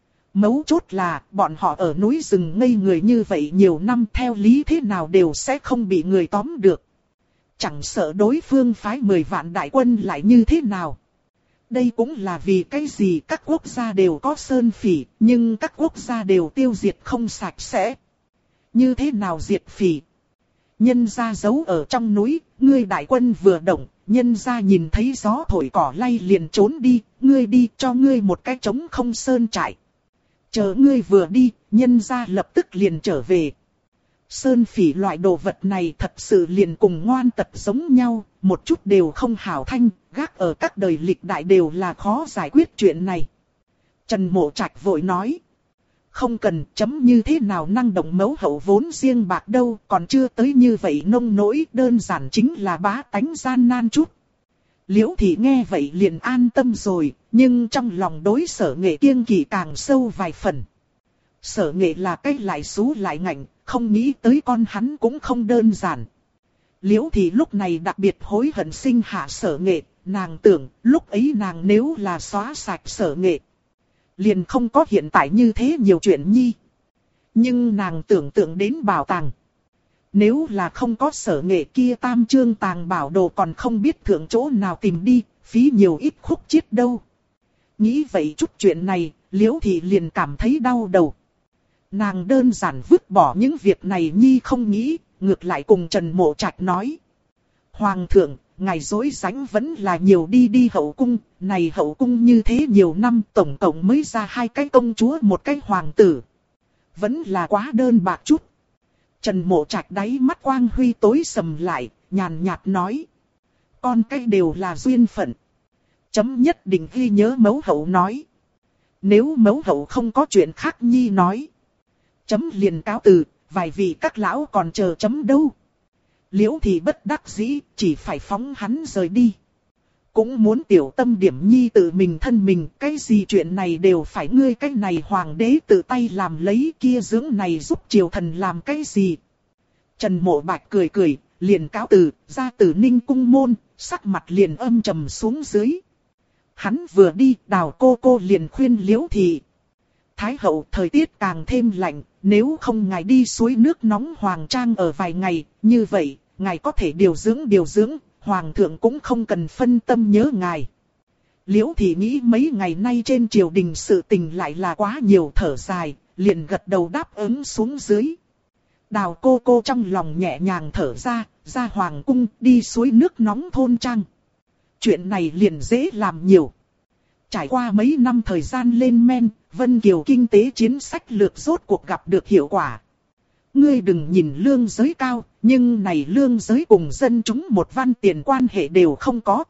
Mấu chốt là, bọn họ ở núi rừng ngây người như vậy nhiều năm theo lý thế nào đều sẽ không bị người tóm được. Chẳng sợ đối phương phái 10 vạn đại quân lại như thế nào. Đây cũng là vì cái gì các quốc gia đều có sơn phỉ, nhưng các quốc gia đều tiêu diệt không sạch sẽ. Như thế nào diệt phỉ? Nhân gia giấu ở trong núi, ngươi đại quân vừa động, nhân gia nhìn thấy gió thổi cỏ lay liền trốn đi, ngươi đi cho ngươi một cái trống không sơn trại. Chờ ngươi vừa đi, nhân gia lập tức liền trở về. Sơn phỉ loại đồ vật này thật sự liền cùng ngoan tật giống nhau, một chút đều không hảo thanh, gác ở các đời lịch đại đều là khó giải quyết chuyện này. Trần Mộ Trạch vội nói. Không cần, chấm như thế nào năng động mẫu hậu vốn riêng bạc đâu, còn chưa tới như vậy nông nỗi, đơn giản chính là bá tánh gian nan chút. Liễu Thị nghe vậy liền an tâm rồi, nhưng trong lòng đối Sở Nghệ kiêng kỵ càng sâu vài phần. Sở Nghệ là cái lại xú lại ngạnh, không nghĩ tới con hắn cũng không đơn giản. Liễu Thị lúc này đặc biệt hối hận sinh hạ Sở Nghệ, nàng tưởng lúc ấy nàng nếu là xóa sạch Sở Nghệ, liền không có hiện tại như thế nhiều chuyện nhi. Nhưng nàng tưởng tượng đến bảo tàng. Nếu là không có Sở Nghệ kia tam chương tàng bảo đồ còn không biết thượng chỗ nào tìm đi, phí nhiều ít khúc chiết đâu. Nghĩ vậy chút chuyện này, Liễu Thị liền cảm thấy đau đầu. Nàng đơn giản vứt bỏ những việc này nhi không nghĩ, ngược lại cùng Trần Mộ Trạch nói. Hoàng thượng, ngài dối rãnh vẫn là nhiều đi hậu cung, này hậu cung như thế nhiều năm tổng cộng mới ra 2 cái công chúa một cái hoàng tử. Vẫn là quá đơn bạc chút. Trần Mộ Trạch đáy mắt quang huy tối sầm lại, nhàn nhạt nói. Con cái đều là duyên phận. Chấm nhất định ghi nhớ mẫu hậu nói. Nếu mẫu hậu không có chuyện khác nhi nói. Chấm liền cáo từ, vài vị các lão còn chờ chấm đâu. Liễu thì bất đắc dĩ, chỉ phải phóng hắn rời đi. Cũng muốn tiểu tâm điểm nhi tự mình thân mình, cái gì chuyện này đều phải ngươi cái này hoàng đế tự tay làm lấy, kia dưỡng này giúp triều thần làm cái gì. Trần Mộ Bạch cười cười, liền cáo từ, ra từ Ninh cung môn, sắc mặt liền âm trầm xuống dưới. Hắn vừa đi, Đào cô liền khuyên Liễu Thị. Thái hậu thời tiết càng thêm lạnh, nếu không ngài đi suối nước nóng hoàng trang ở vài ngày, như vậy, ngài có thể điều dưỡng, hoàng thượng cũng không cần phân tâm nhớ ngài. Liễu Thị nghĩ mấy ngày nay trên triều đình sự tình lại là quá nhiều, thở dài, liền gật đầu đáp ứng xuống dưới. Đào cô trong lòng nhẹ nhàng thở ra hoàng cung đi suối nước nóng thôn trang. Chuyện này liền dễ làm nhiều. Trải qua mấy năm thời gian lên men, Vân Kiều kinh tế chiến sách lược rốt cuộc gặp được hiệu quả. Ngươi đừng nhìn lương giới cao, nhưng này lương giới cùng dân chúng một văn tiền quan hệ đều không có.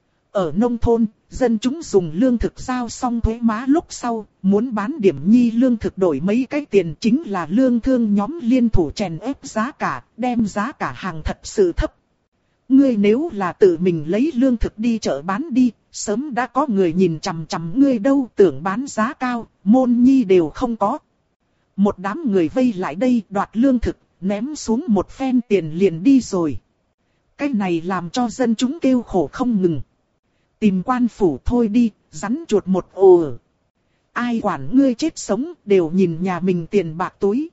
Ở nông thôn, dân chúng dùng lương thực giao xong thuế má lúc sau, muốn bán điểm nhi lương thực đổi mấy cái tiền chính là lương thương nhóm liên thủ chèn ép giá cả, đem giá cả hàng thật sự thấp. ngươi nếu là tự mình lấy lương thực đi chợ bán đi, sớm đã có người nhìn chằm chằm ngươi đâu, tưởng bán giá cao, môn nhi đều không có. Một đám người vây lại đây đoạt lương thực, ném xuống một phen tiền liền đi rồi. Cái này làm cho dân chúng kêu khổ không ngừng. Tìm quan phủ thôi đi, rắn chuột một ồ. Ai quản ngươi chết sống, đều nhìn nhà mình tiền bạc túi.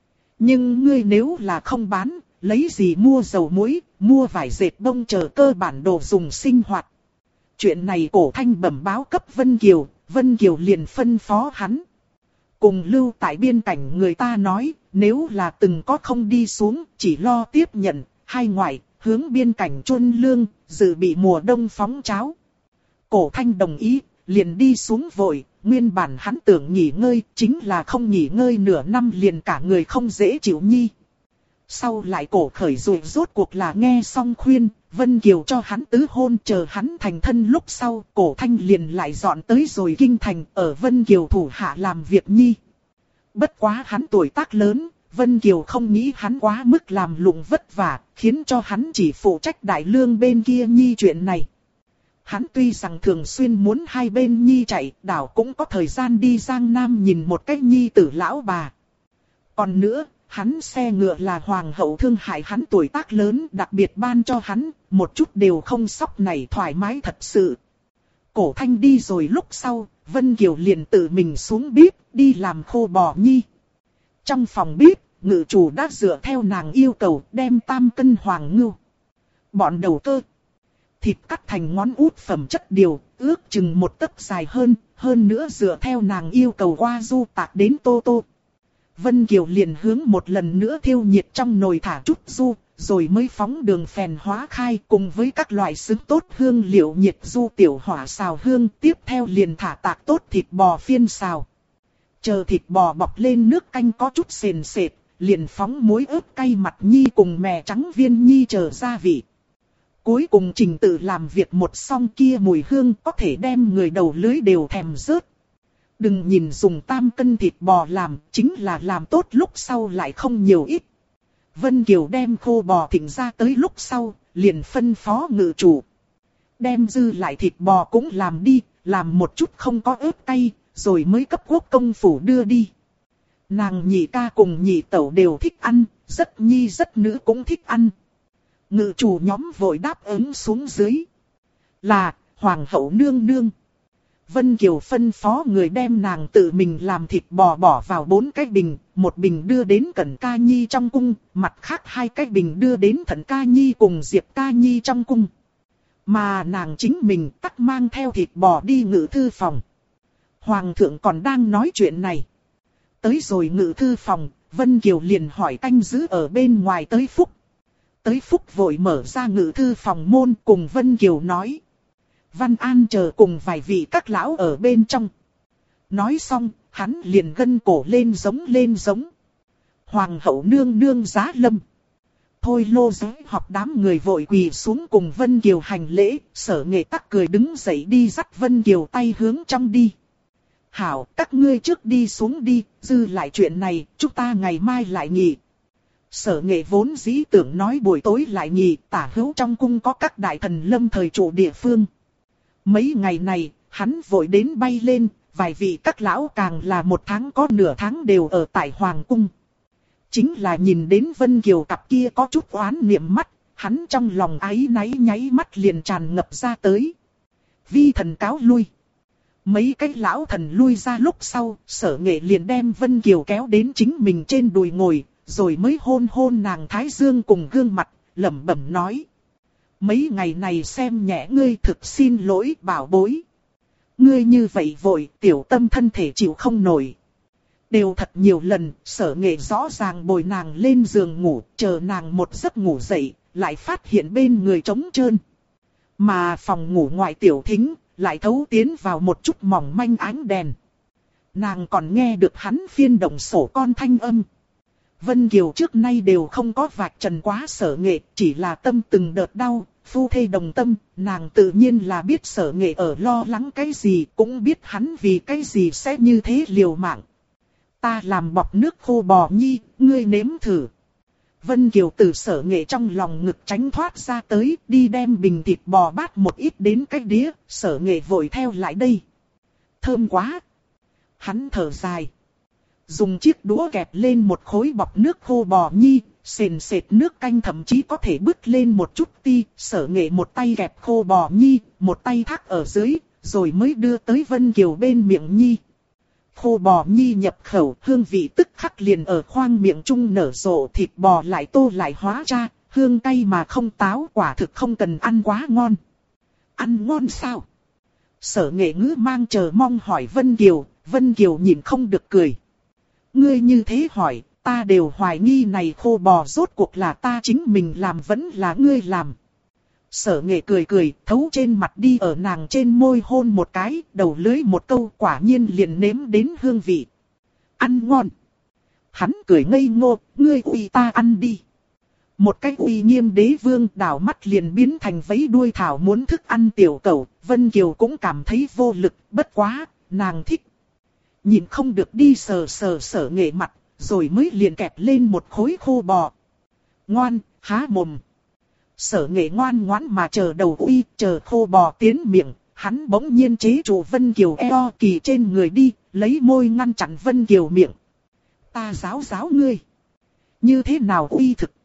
Nhưng ngươi nếu là không bán, lấy gì mua dầu muối, mua vải dệt bông chờ cơ bản đồ dùng sinh hoạt. Chuyện này Cổ Thanh bẩm báo cấp Vân Kiều, Vân Kiều liền phân phó hắn. Cùng lưu tại biên cảnh người ta nói, nếu là từng có không đi xuống, chỉ lo tiếp nhận, hai ngoại, hướng biên cảnh chôn lương, dự bị mùa đông phóng cháo. Cổ Thanh đồng ý, liền đi xuống vội, nguyên bản hắn tưởng nghỉ ngơi, chính là không nghỉ ngơi nửa năm liền cả người không dễ chịu nhi. Sau lại Cổ Khởi rồi rốt cuộc là nghe xong khuyên, Vân Kiều cho hắn tứ hôn, chờ hắn thành thân lúc sau, Cổ Thanh liền lại dọn tới rồi kinh thành, ở Vân Kiều thủ hạ làm việc nhi. Bất quá hắn tuổi tác lớn, Vân Kiều không nghĩ hắn quá mức làm lụng vất vả, khiến cho hắn chỉ phụ trách đại lương bên kia nhi chuyện này. Hắn tuy rằng thường xuyên muốn hai bên nhi chạy, đảo cũng có thời gian đi Giang Nam nhìn một cách nhi tử lão bà. Còn nữa, hắn xe ngựa là hoàng hậu thương hại hắn tuổi tác lớn, đặc biệt ban cho hắn, một chút đều không sóc này thoải mái thật sự. Cổ Thanh đi rồi lúc sau, Vân Kiều liền tự mình xuống bếp, đi làm khô bò nhi. Trong phòng bếp, ngự chủ đã dựa theo nàng yêu cầu đem 3 cân hoàng ngưu, bọn đầu cơ, thịt cắt thành ngón út phẩm chất điều, ước chừng 1 tấc dài hơn nữa dựa theo nàng yêu cầu qua du tạc đến tô tô. Vân Kiều liền hướng một lần nữa thiêu nhiệt trong nồi thả chút du, rồi mới phóng đường phèn hóa khai cùng với các loại xứng tốt hương liệu nhiệt du tiểu hỏa xào hương, tiếp theo liền thả tạc tốt thịt bò phiên xào. Chờ thịt bò bọc lên nước canh có chút sền sệt, liền phóng muối ớt cay mặt nhi cùng mè trắng viên nhi chờ gia vị. Cuối cùng trình tự làm việc một xong kia mùi hương có thể đem người đầu lưới đều thèm rớt. Đừng nhìn dùng 3 cân thịt bò làm, chính là làm tốt lúc sau lại không nhiều ít. Vân Kiều đem khô bò thịnh ra tới lúc sau, liền phân phó ngự chủ. Đem dư lại thịt bò cũng làm đi, làm một chút không có ớt cay, rồi mới cấp quốc công phủ đưa đi. Nàng nhị ca cùng nhị tẩu đều thích ăn, rất nhi rất nữ cũng thích ăn. Ngự chủ nhóm vội đáp ứng xuống dưới. Là, hoàng hậu nương nương. Vân Kiều phân phó người đem nàng tự mình làm thịt bò bỏ vào 4 cái bình, 1 bình đưa đến Cẩn Ca Nhi trong cung, mặt khác 2 cái bình đưa đến Thận Ca Nhi cùng Diệp Ca Nhi trong cung. Mà nàng chính mình tắc mang theo thịt bò đi ngự thư phòng. Hoàng thượng còn đang nói chuyện này. Tới rồi ngự thư phòng, Vân Kiều liền hỏi canh giữ ở bên ngoài tới Phúc. Tới Phúc vội mở ra ngự thư phòng môn cùng Vân Kiều nói. Văn An chờ cùng vài vị các lão ở bên trong. Nói xong, hắn liền gân cổ lên giống. Hoàng hậu nương nương giá lâm. Thôi lô giới học đám người vội quỳ xuống cùng Vân Kiều hành lễ, Sở Nghệ tắc cười đứng dậy đi dắt Vân Kiều tay hướng trong đi. Hảo, các ngươi trước đi xuống đi, dư lại chuyện này, chúng ta ngày mai lại nghị. Sở Nghệ vốn dĩ tưởng nói buổi tối lại nghị, tả hữu trong cung có các đại thần lâm thời trụ địa phương. Mấy ngày này, hắn vội đến bay lên, vài vị các lão càng là 1 tháng có nửa tháng đều ở tại Hoàng cung. Chính là nhìn đến Vân Kiều cặp kia có chút oán niệm mắt, hắn trong lòng áy náy nháy mắt liền tràn ngập ra tới. Vi thần cáo lui. Mấy cái lão thần lui ra lúc sau, Sở Nghệ liền đem Vân Kiều kéo đến chính mình trên đùi ngồi, rồi mới hôn hôn nàng thái dương cùng gương mặt, lẩm bẩm nói. Mấy ngày này xem nhẹ ngươi, thực xin lỗi bảo bối. Ngươi như vậy vội, tiểu tâm thân thể chịu không nổi. Đều thật nhiều lần, Sở Nghệ rõ ràng bồi nàng lên giường ngủ, chờ nàng một giấc ngủ dậy, lại phát hiện bên người trống trơn. Mà phòng ngủ ngoại tiểu thính, lại thấu tiến vào một chút mỏng manh ánh đèn. Nàng còn nghe được hắn phiên động sổ con thanh âm. Vân Kiều trước nay đều không có vạch trần quá Sở Nghệ, chỉ là tâm từng đợt đau, phu thê đồng tâm, nàng tự nhiên là biết Sở Nghệ ở lo lắng cái gì, cũng biết hắn vì cái gì sẽ như thế liều mạng. Ta làm bọc nước khô bò nhi, ngươi nếm thử. Vân Kiều từ Sở Nghệ trong lòng ngực tránh thoát ra tới, đi đem bình thịt bò bát một ít đến cái đĩa, Sở Nghệ vội theo lại đây. Thơm quá! Hắn thở dài. Dùng chiếc đũa kẹp lên một khối bọc nước khô bò nhi, sền sệt nước canh thậm chí có thể bứt lên một chút ti, Sở Nghệ một tay kẹp khô bò nhi, một tay thắt ở dưới, rồi mới đưa tới Vân Kiều bên miệng nhi. Khô bò nhi nhập khẩu, hương vị tức khắc liền ở khoang miệng trung nở rộ, thịt bò lại tô lại hóa ra, hương cay mà không táo, quả thực không cần ăn quá ngon. Ăn ngon sao? Sở Nghệ ngữ mang chờ mong hỏi Vân Kiều nhìn không được cười. Ngươi như thế hỏi, ta đều hoài nghi này khô bò rốt cuộc là ta chính mình làm vẫn là ngươi làm. Sở Nghệ cười cười, thấu trên mặt đi ở nàng trên môi hôn một cái, đầu lưỡi một câu, quả nhiên liền nếm đến hương vị. Ăn ngon. Hắn cười ngây ngô, ngươi uy ta ăn đi. Một cái uy nghiêm đế vương đảo mắt liền biến thành vẫy đuôi thảo muốn thức ăn tiểu cẩu, Vân Kiều cũng cảm thấy vô lực, bất quá, nàng thích. Nhìn không được đi sờ Sở Nghệ mặt, rồi mới liền kẹp lên một khối khô bò. Ngoan, há mồm. Sở Nghệ ngoan ngoãn mà chờ đầu uy, chờ khô bò tiến miệng, hắn bỗng nhiên chế trụ Vân Kiều eo kỳ trên người đi, lấy môi ngăn chặn Vân Kiều miệng. Ta giáo ngươi. Như thế nào uy thực?